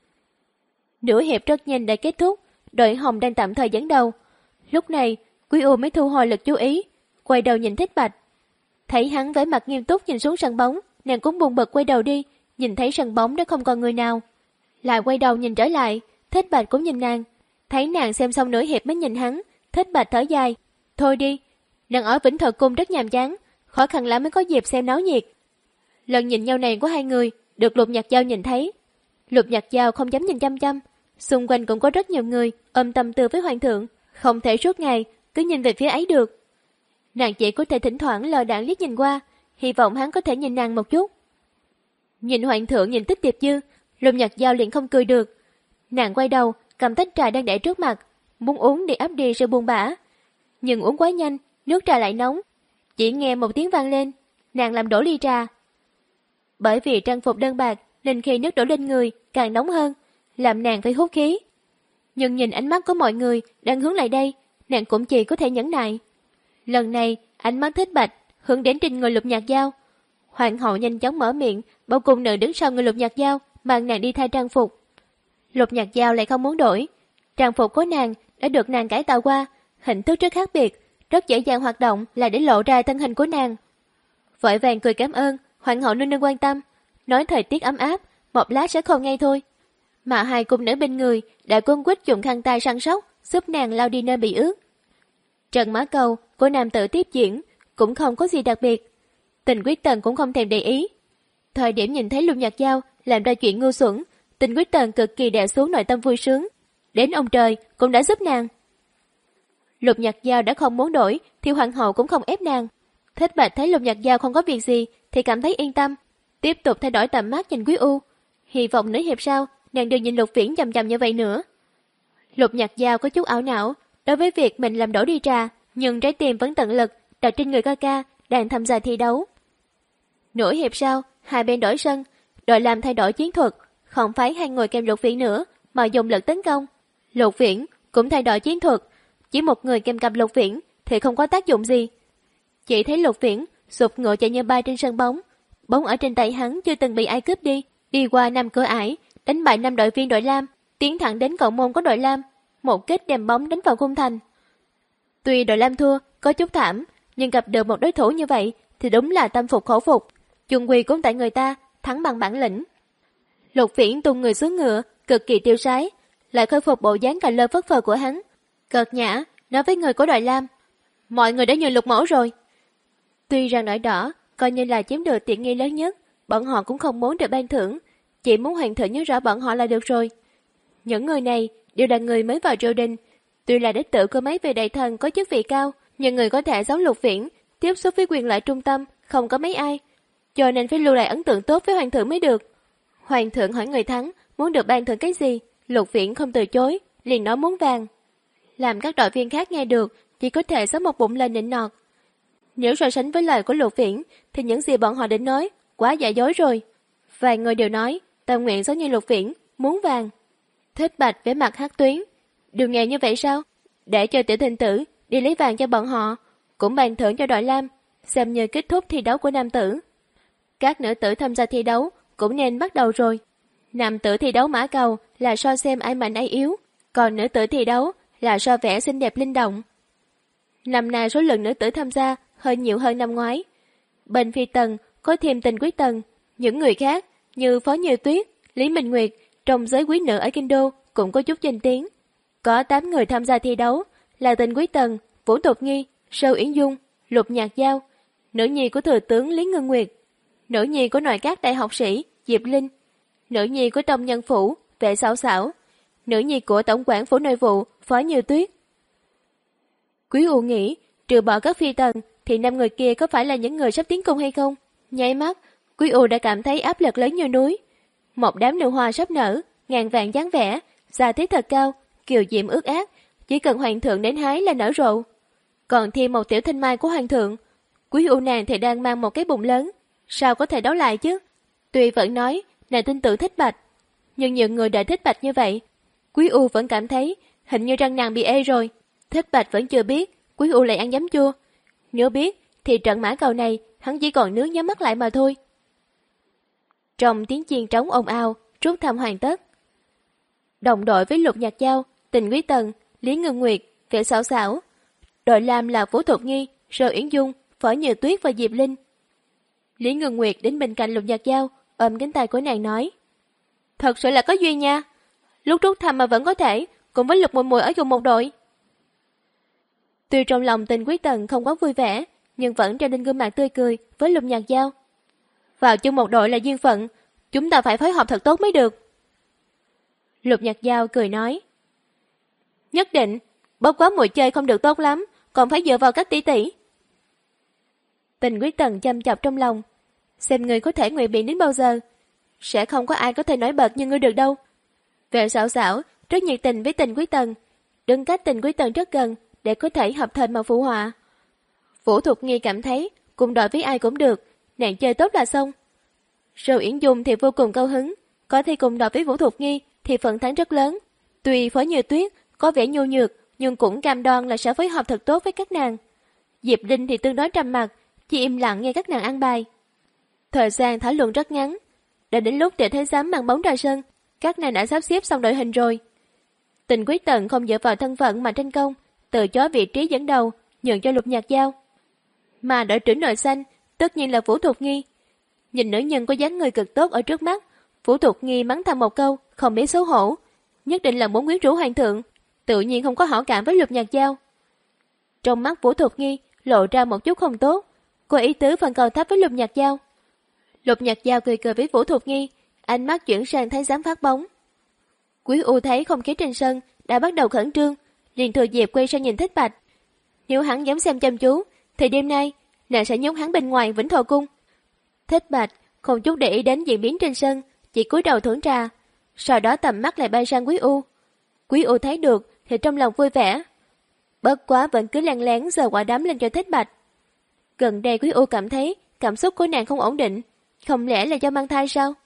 [SPEAKER 1] Nửa hiệp rất nhanh đã kết thúc, đội hồng đang tạm thời dẫn đầu. Lúc này, Quý U mới thu hồi lực chú ý, quay đầu nhìn Thích Bạch. Thấy hắn vẻ mặt nghiêm túc nhìn xuống sân bóng, nàng cũng buồn bực quay đầu đi, nhìn thấy sân bóng đã không còn người nào. Lại quay đầu nhìn trở lại, Thích Bạch cũng nhìn nàng. Thấy nàng xem xong nửa hiệp mới nhìn hắn, Thích Bạch thở dài. Thôi đi, nàng ở Vĩnh Thọ Cung rất nhàm chán, khó khăn lắm mới có dịp xem náo nhiệt. Lần nhìn nhau này của hai người được Lục Nhật Giao nhìn thấy. Lục Nhật Giao không dám nhìn chăm chăm, xung quanh cũng có rất nhiều người ôm tâm tư với hoàng thượng, không thể suốt ngày cứ nhìn về phía ấy được. Nàng chỉ có thể thỉnh thoảng lờ đãng liếc nhìn qua, hy vọng hắn có thể nhìn nàng một chút. Nhìn hoàng thượng nhìn Tích Tiệp Dư, Lục Nhật Giao liền không cười được. Nàng quay đầu cầm tách trà đang để trước mặt, muốn uống để áp đi sự buồn bã, nhưng uống quá nhanh, nước trà lại nóng. Chỉ nghe một tiếng vang lên, nàng làm đổ ly trà. Bởi vì trang phục đơn bạc nên khi nước đổ lên người càng nóng hơn, làm nàng phải hút khí. Nhưng nhìn ánh mắt của mọi người đang hướng lại đây, nàng cũng chỉ có thể nhẫn nại. Lần này ánh mắt Thích Bạch hướng đến trên người Lục Nhật Giao. Hoàng hậu nhanh chóng mở miệng, bảo cung nữ đứng sau người Lục Nhật Giao mang nàng đi thay trang phục. Lục Nhật Giao lại không muốn đổi, trang phục của nàng đã được nàng cải tạo qua, hình thức rất khác biệt, rất dễ dàng hoạt động là để lộ ra thân hình của nàng. Vội vàng cười cảm ơn hoàng hậu nương nương quan tâm, nói thời tiết ấm áp, một lát sẽ khô ngay thôi. Mà hai cung nữ bên người đã quân quýt dùng khăn tay săn sóc giúp nàng lau đi nơi bị ướt. Trận mã cầu của nam tử tiếp diễn cũng không có gì đặc biệt, Tình Quyết Tần cũng không thèm để ý. Thời điểm nhìn thấy Lục Nhật Giao làm ra chuyện ngu xuẩn, Tình Quyết Tần cực kỳ đè xuống nội tâm vui sướng, đến ông trời cũng đã giúp nàng. Lục Nhật Giao đã không muốn đổi thì hoàng hậu cũng không ép nàng. Thích Bạch thấy Lục Nhật Giao không có việc gì thì cảm thấy yên tâm, tiếp tục thay đổi tầm mắt nhìn Quý U. Hy vọng nửa hiệp sau nàng đừng nhìn Lục Viễn chằm chằm như vậy nữa. Lục Nhật Giao có chút ảo não đối với việc mình làm đổ đi trà, nhưng trái tim vẫn tận lực đặt trên người ca ca đang tham gia thi đấu. Nửa hiệp sau, hai bên đổi sân, đội Lam thay đổi chiến thuật, không phải hai người kèm Lục Viễn nữa, mà dùng lực tấn công. Lục Viễn cũng thay đổi chiến thuật, chỉ một người kèm cặp Lục Viễn thì không có tác dụng gì. Chỉ thấy Lục Viễn sụp ngựa chạy như bay trên sân bóng, bóng ở trên tay hắn chưa từng bị ai cướp đi, đi qua năm cửa ải, đánh bại năm đội viên đội Lam, tiến thẳng đến cầu môn của đội Lam, một kích đem bóng đánh vào khung thành. Tuy đội Lam thua, có chút thảm, nhưng gặp được một đối thủ như vậy thì đúng là tâm phục khẩu phục. Chung quy cũng tại người ta, thắng bằng bản lĩnh. Lục Viễn tung người xuống ngựa, cực kỳ tiêu sái, lại khôi phục bộ dáng cà lơ phất phơ của hắn. Cợt nhã, nói với người của đội Lam, mọi người đã nhường Lục mẫu rồi. Tuy rằng đội đỏ, coi như là chiếm được tiện nghi lớn nhất, bọn họ cũng không muốn được ban thưởng, chỉ muốn hoàng thượng nhớ rõ bọn họ là được rồi. Những người này đều là người mới vào triều đình, tuy là đích tử của mấy vị đại thần có chức vị cao, nhưng người có thể giống Lục Viễn, tiếp xúc với quyền lợi trung tâm, không có mấy ai, cho nên phải lưu lại ấn tượng tốt với hoàng thượng mới được. Hoàng thượng hỏi người thắng muốn được ban thưởng cái gì, Lục Viễn không từ chối, liền nói muốn vàng. Làm các đội viên khác nghe được, chỉ có thể xấu một bụng lên nịnh nọt. Nếu so sánh với lời của Lục Viễn, thì những gì bọn họ định nói quá giả dối rồi. Vài người đều nói tâm nguyện giống như Lục Viễn, muốn vàng. Thích Bạch vẻ mặt hắc tuyến, điều nghề như vậy sao? Để cho tiểu thịnh tử đi lấy vàng cho bọn họ, cũng bàn thưởng cho đội Lam, xem như kết thúc thi đấu của nam tử. Các nữ tử tham gia thi đấu cũng nên bắt đầu rồi. Nam tử thi đấu mã cầu là so xem ai mạnh ai yếu, còn nữ tử thi đấu là so vẽ xinh đẹp linh động. Năm nay số lượng nữ tử tham gia hơi nhiều hơn năm ngoái. Bên Phi Tần có thêm Tình Quý Tần, những người khác như Phó Như Tuyết, Lý Minh Nguyệt trong giới quý nữ ở Kinh Đô cũng có chút danh tiếng. Có tám người tham gia thi đấu là Tình Quý Tần, Vũ Tục Nghi, Sâu Yến Dung, Lục Nhạc Giao, nữ nhi của thừa tướng Lý Ngân Nguyệt, nữ nhi của nội các đại học sĩ Diệp Linh, nữ nhi của Tông Nhân Phủ Vệ Xảo Xảo, nữ nhi của tổng quản phủ nội vụ Phó Như Tuyết. Quý U nghĩ, trừ bỏ các phi tần thì năm người kia có phải là những người sắp tiến cung hay không? Nháy mắt, Quý U đã cảm thấy áp lực lớn như núi. Một đám nụ hoa sắp nở, ngàn vàng dáng vẻ, da thế thật cao, kiều diễm ướt át, chỉ cần hoàng thượng đến hái là nở rộ. Còn thêm một tiểu thanh mai của hoàng thượng, Quý U nàng thì đang mang một cái bụng lớn, sao có thể đấu lại chứ? Tuy vẫn nói nàng tin tưởng Thích Bạch, nhưng nhiều người đã Thích Bạch như vậy, Quý U vẫn cảm thấy hình như răng nàng bị ê rồi. Thích Bạch vẫn chưa biết Quý U lại ăn giấm chua, nếu biết thì trận mã cầu này hắn chỉ còn nước nhắm mắt lại mà thôi. Trong tiếng chiên trống ồn ào, rút thăm hoàn tất. Đồng đội với Lục Nhạc Giao, Tình Quý Tần, Lý Ngân Nguyệt, Vệ Xảo Xảo. Đội Lam là Vũ Thục Nghi, Sơ Yến Dung, Phó Như Tuyết và Diệp Linh. Lý Ngân Nguyệt đến bên cạnh Lục Nhạc Giao, ôm cánh tay của nàng nói: thật sự là có duyên nha, lúc rút thăm mà vẫn có thể cùng với Lục Mùi Mùi ở chung một đội. Tuy trong lòng Tình Quý Tần không quá vui vẻ, nhưng vẫn treo lên gương mặt tươi cười với Lục Nhạc Giao. Vào chung một đội là duyên phận, chúng ta phải phối hợp thật tốt mới được. Lục Nhạc Giao cười nói: nhất định, bất quá mùi chơi không được tốt lắm, còn phải dựa vào các tỷ tỷ. Tình Quý Tần chăm chọc trong lòng, xem người có thể ngụy biện đến bao giờ, sẽ không có ai có thể nổi bật như ngươi được đâu. Vệ Xảo Xảo rất nhiệt tình với Tình Quý Tần, đứng cách Tình Quý Tần rất gần để có thể hợp thời mà phụ họa. Vũ Thục Nghi cảm thấy cùng đội với ai cũng được, nàng chơi tốt là xong. Sâu Yến Dung thì vô cùng cao hứng, có thể cùng đội với Vũ Thục Nghi thì phần thắng rất lớn. Tuy Phó Như Tuyết có vẻ nhu nhược, nhưng cũng cam đoan là sẽ phối hợp thật tốt với các nàng. Diệp Linh thì tương đối trầm mặc, chỉ im lặng nghe các nàng ăn bài. Thời gian thảo luận rất ngắn, đã đến lúc để thấy dám mang bóng ra sân, các nàng đã sắp xếp xong đội hình rồi. Tình Quý Tần không dựa vào thân phận mà tranh công, từ chối vị trí dẫn đầu, nhường cho Lục Nhạc Giao. Mà đội trưởng nội xanh tất nhiên là Vũ Thục Nghi. Nhìn nữ nhân có dáng người cực tốt ở trước mắt, Vũ Thục Nghi mắng thầm một câu không biết xấu hổ, nhất định là muốn quyến rũ hoàng thượng, tự nhiên không có hảo cảm với Lục Nhạc Giao. Trong mắt Vũ Thục Nghi lộ ra một chút không tốt, cô ý tứ phần cầu thấp với Lục Nhạc Giao. Lục Nhạc Giao cười cười với Vũ Thục Nghi, ánh mắt chuyển sang thấy dám phát bóng. Quý U thấy không khí trên sân đã bắt đầu khẩn trương, liền thừa dịp quay sang nhìn Thích Bạch. Nếu hắn dám xem chăm chú, thì đêm nay nàng sẽ nhốt hắn bên ngoài Vĩnh Thọ Cung. Thích Bạch không chút để ý đến diễn biến trên sân, chỉ cúi đầu thưởng trà, sau đó tầm mắt lại bay sang Quý U. Quý U thấy được thì trong lòng vui vẻ, bất quá vẫn cứ lén lén giơ quả đấm lên cho Thích Bạch. Gần đây Quý U cảm thấy cảm xúc của nàng không ổn định, không lẽ là do mang thai sao?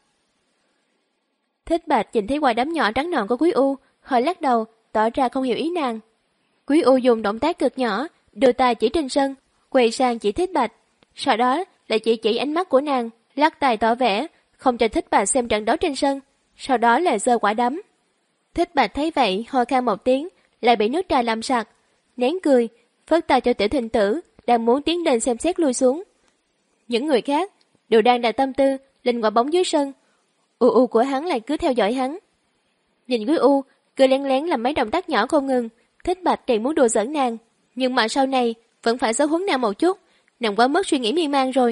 [SPEAKER 1] Thích Bạch nhìn thấy quả đấm nhỏ trắng nõn của Quý U, hơi lắc đầu, tỏ ra không hiểu ý nàng. Quý U dùng động tác cực nhỏ, đưa tay chỉ trên sân, quay sang chỉ Thích Bạch, sau đó lại chỉ chỉ ánh mắt của nàng, lắc tay tỏ vẻ không cho Thích Bạch xem trận đấu trên sân, sau đó là giơ quả đấm. Thích Bạch thấy vậy, ho khan một tiếng, lại bị nước trà làm sặc, nén cười, phất tay cho Tiểu Thịnh Tử đang muốn tiến lên xem xét lui xuống. Những người khác đều đang đặt tâm tư lên quả bóng dưới sân, U U của hắn lại cứ theo dõi hắn. Nhìn Quý U cười lén lén làm mấy động tác nhỏ không ngừng, Thích Bạch đang muốn đùa giỡn nàng, nhưng mà sau này vẫn phải giáo huấn nàng một chút, nàng quá mất suy nghĩ miên man rồi.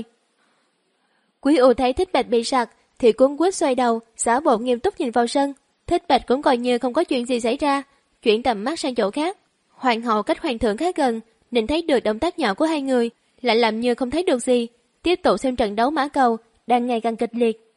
[SPEAKER 1] Quý U thấy Thích Bạch bị sặc thì cuống quýt xoay đầu, giả bộ nghiêm túc nhìn vào sân. Thích Bạch cũng coi như không có chuyện gì xảy ra, chuyển tầm mắt sang chỗ khác. Hoàng hậu cách hoàng thượng khá gần, nên thấy được động tác nhỏ của hai người, lại làm như không thấy được gì, tiếp tục xem trận đấu mã cầu đang ngày càng kịch liệt.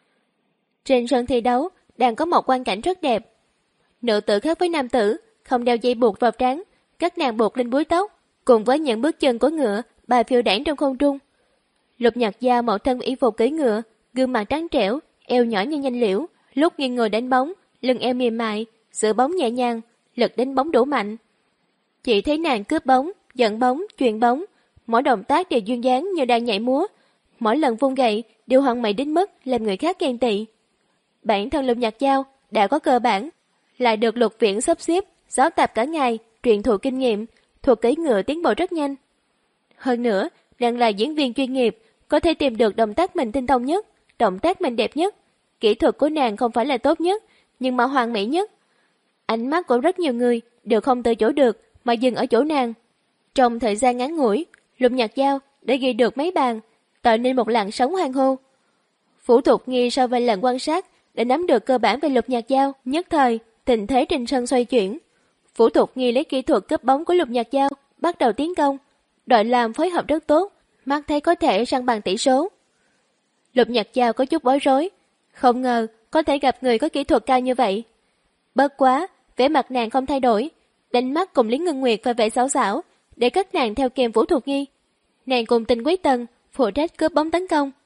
[SPEAKER 1] Trên sân thi đấu đang có một quang cảnh rất đẹp. Nữ tử khác với nam tử, không đeo dây buộc vào trán, các nàng buộc lên búi tóc, cùng với những bước chân của ngựa bài phiêu đãng trong không trung. Lục Nhạc Giao một thân y phục cưỡi ngựa, gương mặt trắng trẻo, eo nhỏ như nhanh liễu, lúc nghiêng người đánh bóng, lưng eo mềm mại, giữ bóng nhẹ nhàng, lực đánh bóng đủ mạnh. Chỉ thấy nàng cướp bóng, dẫn bóng, chuyền bóng, mỗi động tác đều duyên dáng như đang nhảy múa, mỗi lần vung gậy đều hoàn mỹ đến mức làm người khác ghen tị. Bản thân Lục Nhạc Giao đã có cơ bản, lại được Lục Viễn sắp xếp, giáo tập cả ngày, truyền thụ kinh nghiệm, thuộc cưỡi ngựa tiến bộ rất nhanh. Hơn nữa, nàng là diễn viên chuyên nghiệp, có thể tìm được động tác mình tinh thông nhất, động tác mình đẹp nhất. Kỹ thuật của nàng không phải là tốt nhất, nhưng mà hoàn mỹ nhất. Ánh mắt của rất nhiều người đều không từ chỗ được mà dừng ở chỗ nàng. Trong thời gian ngắn ngủi, Lục Nhạc Giao đã ghi được mấy bàn, tạo nên một làn sóng hoan hô. Phủ Thục Nghi sau vài lần quan sát đã nắm được cơ bản về Lục Nhạc Giao, nhất thời tình thế trên sân xoay chuyển. Phủ Thục Nghi lấy kỹ thuật cướp bóng của Lục Nhạc Giao bắt đầu tiến công, đội làm phối hợp rất tốt, mắt thấy có thể săn bằng tỷ số. Lục Nhạc Giao có chút bối rối, không ngờ có thể gặp người có kỹ thuật cao như vậy. Bất quá, vẻ mặt nàng không thay đổi, đánh mắt cùng Lý Ngân Nguyệt và vẻ xảo xảo để các nàng theo kèm Vũ Thục Nghi. Nàng cùng Tình Quý Tần phụ trách cướp bóng tấn công.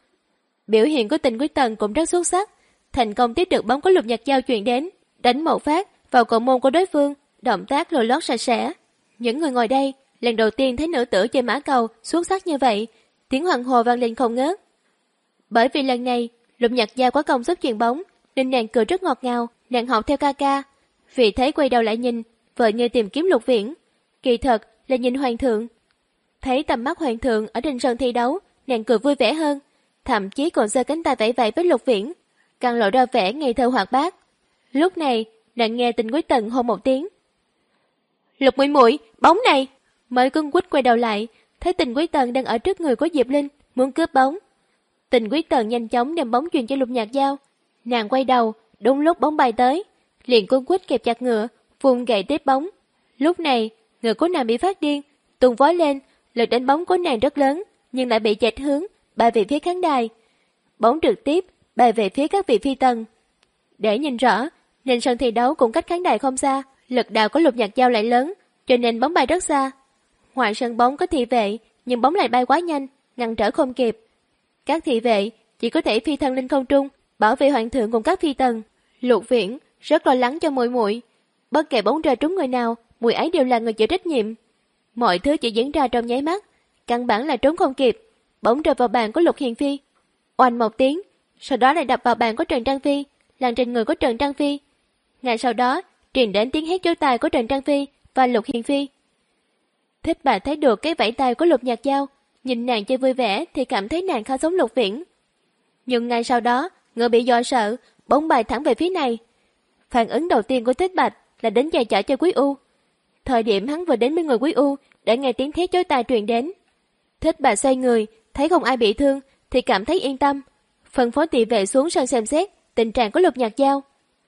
[SPEAKER 1] Biểu hiện của Tình Quý Tần cũng rất xuất sắc, thành công tiếp được bóng của Lục Nhạc Giao chuyền đến, đánh một phát vào cầu môn của đối phương, động tác lồi lót sạch sẽ. Những người ngồi đây lần đầu tiên thấy nữ tử chơi mã cầu xuất sắc như vậy, tiếng hoan hô vang lên không ngớt. Bởi vì lần này Lục Nhạc Giao có công sức chuyền bóng, nên nàng cười rất ngọt ngào, nàng học theo ca ca. Vì thế quay đầu lại nhìn, vợ như tìm kiếm Lục Viễn, kỳ thật là nhìn hoàng thượng. Thấy tầm mắt hoàng thượng ở trên sân thi đấu, nàng cười vui vẻ hơn, thậm chí còn giơ cánh tay vẫy vẫy với Lục Viễn, càng lộ ra vẻ ngây thơ hoạt bát. Lúc này nàng nghe Tình Quý Tần hô một tiếng, Lục muội muội, bóng này. Mới cưng quýt quay đầu lại, thấy Tình Quý Tần đang ở trước người của Diệp Linh, muốn cướp bóng. Tình Quý Tần nhanh chóng đem bóng chuyền cho Lục Nhạc Giao. Nàng quay đầu, đúng lúc bóng bay tới, liền cuống quýt kẹp chặt ngựa, vùng gậy tiếp bóng. Lúc này, ngựa của nàng bị phát điên, tung vói lên, lực đánh bóng của nàng rất lớn, nhưng lại bị chệch hướng, bay về phía khán đài. Bóng trực tiếp bay về phía các vị phi tần. Để nhìn rõ, nên sân thi đấu cũng cách khán đài không xa, lực đạo của Lục Nhạc Giao lại lớn, cho nên bóng bay rất xa. Ngoài sân bóng có thị vệ, nhưng bóng lại bay quá nhanh, ngăn trở không kịp. Các thị vệ chỉ có thể phi thân lên không trung, bảo vệ hoàng thượng cùng các phi tần. Lục Viễn rất lo lắng cho muội muội, bất kể bóng rơi trúng người nào, muội ấy đều là người chịu trách nhiệm. Mọi thứ chỉ diễn ra trong nháy mắt, căn bản là trốn không kịp. Bóng rơi vào bàn của Lục Hiền Phi, oanh một tiếng, sau đó lại đập vào bàn của Trần Trang Phi, lăn trên người của Trần Trang Phi. Ngay sau đó truyền đến tiếng hét chói tai của Trần Trang Phi và Lục Hiền Phi. Thích Bạch thấy được cái vẫy tay của Lục Nhạc Giao, nhìn nàng chơi vui vẻ thì cảm thấy nàng khá giống Lục Viễn. Nhưng ngay sau đó, ngựa bị dọa sợ, bóng bay thẳng về phía này. Phản ứng đầu tiên của Thích Bạch là đến che chở cho Quý U. Thời điểm hắn vừa đến bên người Quý U, đã nghe tiếng thét chói tai truyền đến. Thích Bạch xoay người, thấy không ai bị thương thì cảm thấy yên tâm, phân phối thị vệ xuống sân xem xét tình trạng của Lục Nhạc Giao.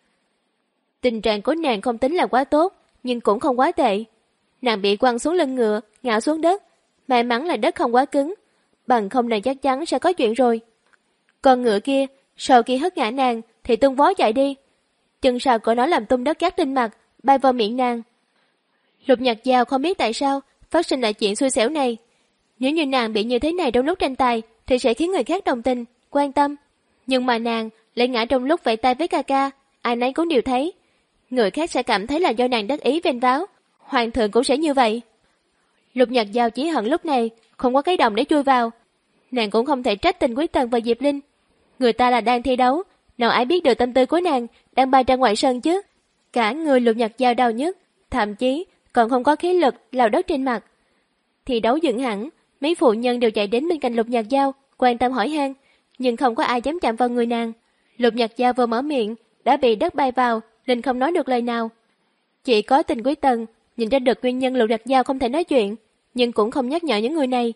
[SPEAKER 1] Tình trạng của nàng không tính là quá tốt, nhưng cũng không quá tệ. Nàng bị quăng xuống lưng ngựa, ngã xuống đất. May mắn là đất không quá cứng, bằng không nàng chắc chắn sẽ có chuyện rồi. Con ngựa kia, sau khi hất ngã nàng thì tung vó chạy đi. Chân sau của nó làm tung đất cát trên mặt, bay vào miệng nàng. Lục Nhạc Giao không biết tại sao phát sinh lại chuyện xui xẻo này. Nếu như nàng bị như thế này trong lúc tranh tài thì sẽ khiến người khác đồng tình, quan tâm. Nhưng mà nàng lại ngã trong lúc vẫy tay với ca ca, ai nấy cũng đều thấy. Người khác sẽ cảm thấy là do nàng đắc ý vênh váo, hoàng thượng cũng sẽ như vậy. Lục Nhật Giao chỉ hận lúc này không có cái đồng để chui vào. Nàng cũng không thể trách Tình Quý Tần và Diệp Linh. Người ta là đang thi đấu, nào ai biết được tâm tư của nàng đang bay ra ngoài sân chứ. Cả người Lục Nhật Giao đau nhức, thậm chí còn không có khí lực lau đất trên mặt. Thi đấu dừng hẳn, mấy phụ nhân đều chạy đến bên cạnh Lục Nhật Giao, quan tâm hỏi han, nhưng không có ai dám chạm vào người nàng. Lục Nhật Giao vừa mở miệng đã bị đất bay vào, nên không nói được lời nào. Chỉ có Tình Quý Tần nhìn ra được nguyên nhân Lục Nhật Giao không thể nói chuyện, nhưng cũng không nhắc nhở những người này.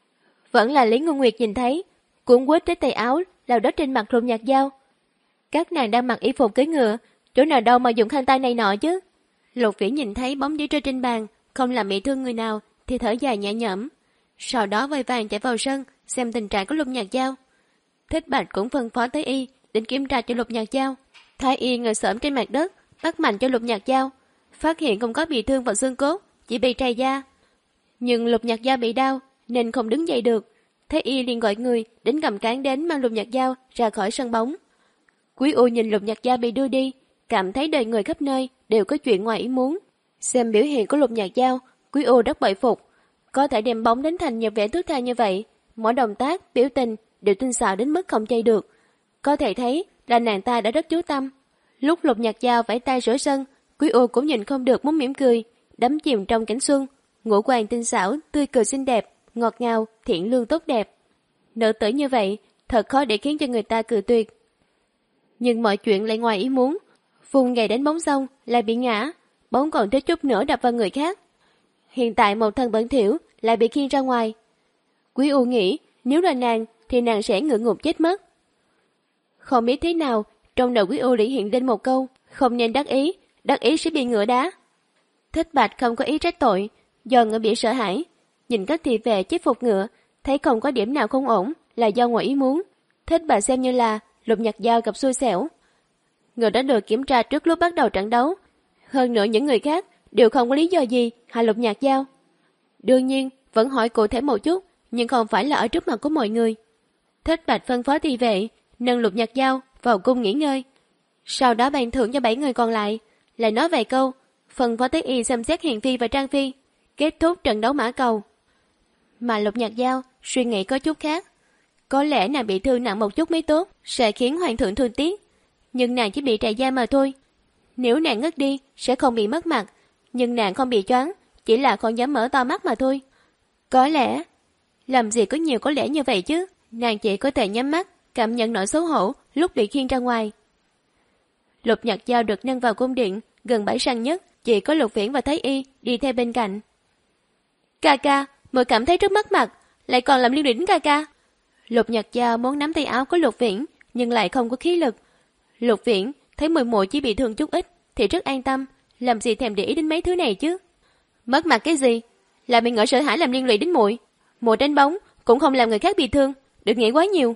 [SPEAKER 1] Vẫn là Lý Ngôn Nguyệt nhìn thấy, cuốn quýt tới tay áo lau đất trên mặt Lục Nhật Giao. Các nàng đang mặc y phục cưỡi ngựa, chỗ nào đâu mà dùng khăn tay này nọ chứ. Lục Viễn nhìn thấy bóng đĩa rơi trên bàn, không làm bị thương người nào thì thở dài nhẹ nhõm. Sau đó vội vàng chạy vào sân xem tình trạng của Lục Nhật Giao. Thích Bạch cũng phân phó tới y định kiểm tra cho Lục Nhật Giao. Thái y ngồi xổm trên mặt đất, bắt mạnh cho Lục Nhật Giao, phát hiện không có bị thương vào xương cốt, chỉ bị trầy da. Nhưng Lục Nhật Giao bị đau nên không đứng dậy được. Thái y liền gọi người đến cầm cán đến mang Lục Nhật Giao ra khỏi sân bóng. Quý U nhìn Lục Nhật Giao bị đưa đi, cảm thấy đời người khắp nơi đều có chuyện ngoài ý muốn. Xem biểu hiện của Lục Nhật Giao, Quý U rất bội phục, có thể đem bóng đến thành nhiều vẻ thước tha như vậy, mỗi động tác, biểu tình đều tinh xảo đến mức không chây được. Có thể thấy là nàng ta đã rất chú tâm. Lúc Lục Nhật Giao vẫy tay rửa sân, Quý U cũng nhìn không được muốn mỉm cười, đắm chìm trong cảnh xuân, ngũ quan tinh xảo, tươi cười xinh đẹp, ngọt ngào, thiện lương tốt đẹp. Nữ tử như vậy, thật khó để khiến cho người ta cười tuyệt. Nhưng mọi chuyện lại ngoài ý muốn. Vùng gầy đánh bóng xong lại bị ngã, bóng còn thiếu chút nữa đập vào người khác. Hiện tại một thân bẩn thỉu lại bị khiêng ra ngoài. Quý U nghĩ nếu là nàng thì nàng sẽ ngượng ngục chết mất. Không biết thế nào, trong đầu Quý U lại hiện lên một câu, không nên đắc ý, đắc ý sẽ bị ngựa đá. Thích Bạch không có ý trách tội, do ngựa bị sợ hãi, nhìn các thị vệ chế phục ngựa, thấy không có điểm nào không ổn là do ngoài ý muốn. Thích Bạch xem như là Lục Nhật Giao gặp xui xẻo. Ngựa đã được kiểm tra trước lúc bắt đầu trận đấu. Hơn nữa những người khác đều không có lý do gì hại Lục Nhật Giao. Đương nhiên vẫn hỏi cụ thể một chút, nhưng không phải là ở trước mặt của mọi người. Thích Bạch phân phó thị vệ nâng Lục Nhật Giao vào cung nghỉ ngơi, sau đó ban thưởng cho bảy người còn lại, lại nói vài câu, phân phó tới y xem xét Hiền Phi và Trang Phi, kết thúc trận đấu mã cầu. Mà Lục Nhật Giao suy nghĩ có chút khác. Có lẽ nàng bị thương nặng một chút mới tốt, sẽ khiến hoàng thượng thương tiếc. Nhưng nàng chỉ bị trầy da mà thôi. Nếu nàng ngất đi sẽ không bị mất mặt, nhưng nàng không bị choáng, chỉ là không dám mở to mắt mà thôi. Có lẽ, làm gì có nhiều có lẽ như vậy chứ. Nàng chỉ có thể nhắm mắt, cảm nhận nỗi xấu hổ lúc bị khiêng ra ngoài. Lục Nhật Giao được nâng vào cung điện, gần bãi săn nhất, chỉ có Lục Viễn và Thái Y đi theo bên cạnh. Ca ca, muội cảm thấy rất mất mặt, lại còn làm liên lụy đến ca ca. Lục Nhật Giao muốn nắm tay áo của Lục Viễn, nhưng lại không có khí lực. Lục Viễn thấy muội muội chỉ bị thương chút ít thì rất an tâm, làm gì thèm để ý đến mấy thứ này chứ. Mất mặt cái gì? Là bị ngỡ sợ hãi làm liên lụy đến muội. Muội đánh bóng cũng không làm người khác bị thương, đừng nghĩ quá nhiều.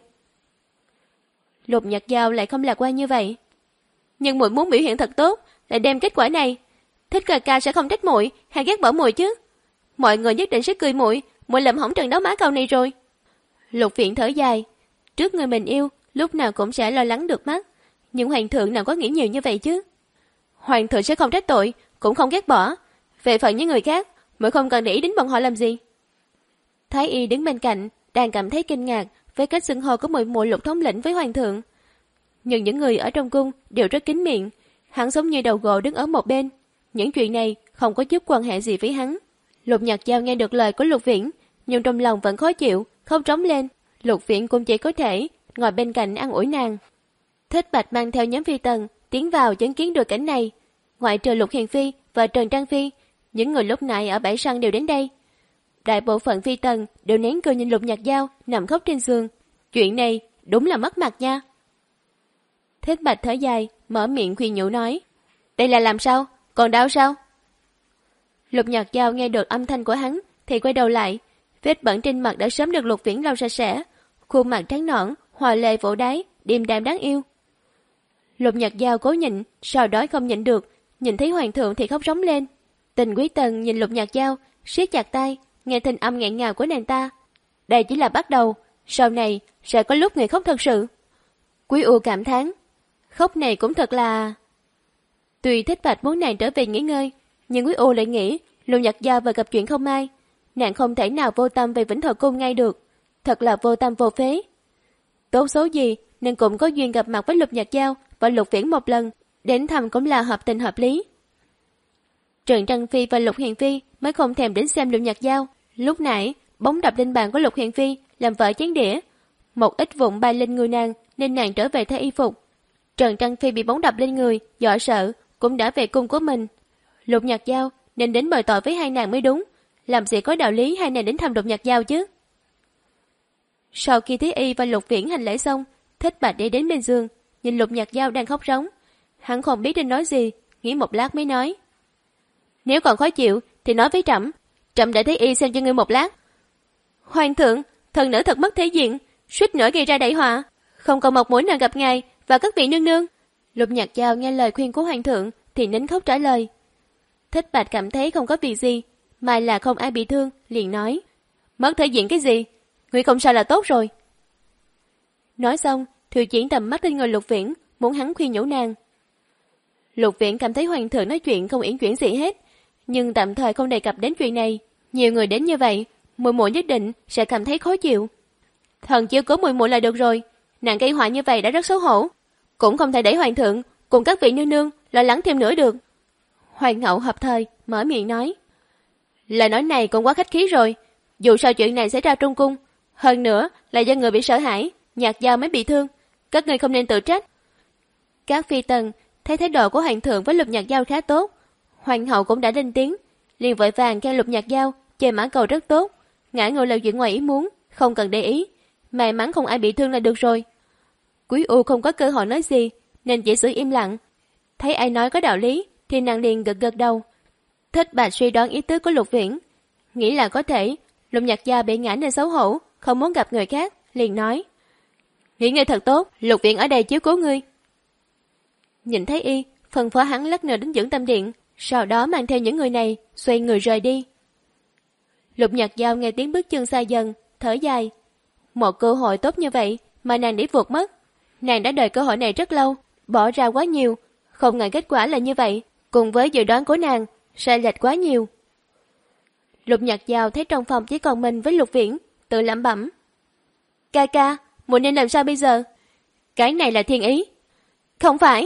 [SPEAKER 1] Lục Nhật Giao lại không lạc quan như vậy. Nhưng muội muốn biểu hiện thật tốt, lại đem kết quả này. Thích ca ca sẽ không trách muội hay ghét bỏ muội chứ? Mọi người nhất định sẽ cười muội, muội làm hỏng trận đấu mã cầu này rồi. Lục Viễn thở dài, trước người mình yêu, lúc nào cũng sẽ lo lắng được mắt, nhưng hoàng thượng nào có nghĩ nhiều như vậy chứ? Hoàng thượng sẽ không trách tội, cũng không ghét bỏ. Về phần những người khác, muội không cần để ý đến bọn họ làm gì. Thái Y đứng bên cạnh, đang cảm thấy kinh ngạc với cách xưng hô của muội muội Lục thống lĩnh với hoàng thượng. Nhưng những người ở trong cung đều rất kín miệng, hắn giống như đầu gỗ đứng ở một bên. Những chuyện này không có chút quan hệ gì với hắn. Lục Nhật Giao nghe được lời của Lục Viễn, nhưng trong lòng vẫn khó chịu, không trống lên. Lục Viễn cũng chỉ có thể ngồi bên cạnh an ủi nàng. Thích Bạch mang theo nhóm phi tần tiến vào chứng kiến được cảnh này. Ngoại trừ Lục Hiền Phi và Trần Trang Phi, những người lúc nãy ở bãi săn đều đến đây. Đại bộ phận phi tần đều nén cười nhìn Lục Nhật Giao nằm khóc trên giường. Chuyện này đúng là mất mặt nha. Thích Bạch thở dài, mở miệng khuyên nhủ nói, đây là làm sao? Còn đau sao? Lục Nhật Giao nghe được âm thanh của hắn thì quay đầu lại, vết bẩn trên mặt đã sớm được Lục Viễn lau sạch sẽ, khuôn mặt trắng nõn, hòa lệ vỗ đáy, điềm đạm đáng yêu. Lục Nhật Giao cố nhịn, sau đó không nhịn được, nhìn thấy hoàng thượng thì khóc rống lên. Tình Quý Tần nhìn Lục Nhật Giao, siết chặt tay, nghe thanh âm nghẹn ngào của nàng ta. Đây chỉ là bắt đầu, Sau này sẽ có lúc người khóc thật sự. Quý U cảm thán, khóc này cũng thật là... Tuy Thích Bạch muốn nàng trở về nghỉ ngơi, nhưng Quý U lại nghĩ Lục Nhật Giao vừa gặp chuyện không may, nàng không thể nào vô tâm về Vĩnh Thọ Cung ngay được, thật là vô tâm vô phế. Tốt số gì nên cũng có duyên gặp mặt với Lục Nhật Giao và Lục Viễn một lần, đến thăm cũng là hợp tình hợp lý. Trần Trân Phi và Lục Hiền Phi mới không thèm đến xem Lục Nhật Giao. Lúc nãy bóng đập lên bàn của Lục Hiền Phi làm vỡ chén đĩa, một ít vụn bay lên người nàng nên nàng trở về thay y phục. Trần Trân Phi bị bóng đập lên người, dọa sợ, cũng đã về cung của mình. Lục Nhật Giao nên đến bồi tội với hai nàng mới đúng, làm gì có đạo lý hai nàng đến thăm Lục Nhật Giao chứ. Sau khi Thế Y và Lục Viễn hành lễ xong, Thích Bạch đi đến bên giường, nhìn Lục Nhật Giao đang khóc rống. Hắn không biết nên nói gì, nghĩ một lát mới nói. Nếu còn khó chịu thì nói với trẫm, trẫm để Thế Y xem cho ngươi một lát. Hoàng thượng, thần nữ thật mất thể diện, suýt nữa gây ra đại họa, không còn một mũi nào gặp ngài và các vị nương nương. Lục Nhật Giao nghe lời khuyên của hoàng thượng thì nín khóc trả lời. Thích Bạch cảm thấy không có việc gì, mà là không ai bị thương, liền nói. Mất thể diện cái gì? Ngươi không sao là tốt rồi. Nói xong, Thiệu chuyển tầm mắt lên người Lục Viễn, muốn hắn khuyên nhủ nàng. Lục Viễn cảm thấy hoàng thượng nói chuyện không uyển chuyển gì hết, nhưng tạm thời không đề cập đến chuyện này. Nhiều người đến như vậy, muội muội nhất định sẽ cảm thấy khó chịu. Thần chiếu cố muội muội là được rồi, nàng gây họa như vậy đã rất xấu hổ, cũng không thể để hoàng thượng cùng các vị nương nương lo lắng thêm nữa được. Hoàng hậu hợp thời mở miệng nói. Lời nói này cũng quá khách khí rồi, dù sao chuyện này xảy ra trong cung, hơn nữa là do người bị sợ hãi, Nhạc Giao mới bị thương, các ngươi không nên tự trách. Các phi tần thấy thái độ của hoàng thượng với Lục Nhật Giao khá tốt, hoàng hậu cũng đã lên tiếng, liền vội vàng khen Lục Nhật Giao chơi mã cầu rất tốt, ngã ngồi là chuyện ngoài ý muốn, không cần để ý, may mắn không ai bị thương là được rồi. Quý U không có cơ hội nói gì nên chỉ giữ im lặng, thấy ai nói có đạo lý thì nàng liền gật gật đầu. Thích Bạch suy đoán ý tứ của Lục Viễn, nghĩ là có thể Lục Nhật Giao bị ngã nên xấu hổ, không muốn gặp người khác, liền nói. Nghỉ ngơi thật tốt, Lục Viễn ở đây chiếu cố ngươi. Nhìn thấy y, phân phó hắn lắc nửa đến dưỡng tâm điện, sau đó mang theo những người này, xoay người rời đi. Lục Nhật Giao nghe tiếng bước chân xa dần, thở dài. Một cơ hội tốt như vậy mà nàng để vụt mất. Nàng đã đợi cơ hội này rất lâu, bỏ ra quá nhiều, không ngờ kết quả là như vậy, cùng với dự đoán của nàng, sai lệch quá nhiều. Lục Nhật Giao thấy trong phòng chỉ còn mình với Lục Viễn, tự lẩm bẩm. Ca ca, muội nên làm sao bây giờ? Cái này là thiên ý. Không phải.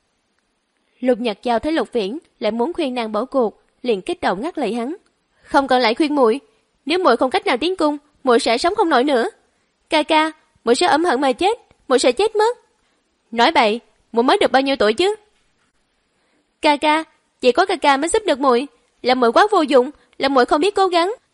[SPEAKER 1] Lục Nhật Giao thấy Lục Viễn lại muốn khuyên nàng bỏ cuộc, liền kích động ngắt lời hắn. Không cần lại khuyên muội, nếu muội không cách nào tiến cung, muội sẽ sống không nổi nữa. Ca ca, muội sẽ ấm hận mà chết, muội sẽ chết mất. Nói bậy, muội mới được bao nhiêu tuổi chứ? Ca ca, chỉ có ca ca mới giúp được muội, là muội quá vô dụng, là muội không biết cố gắng,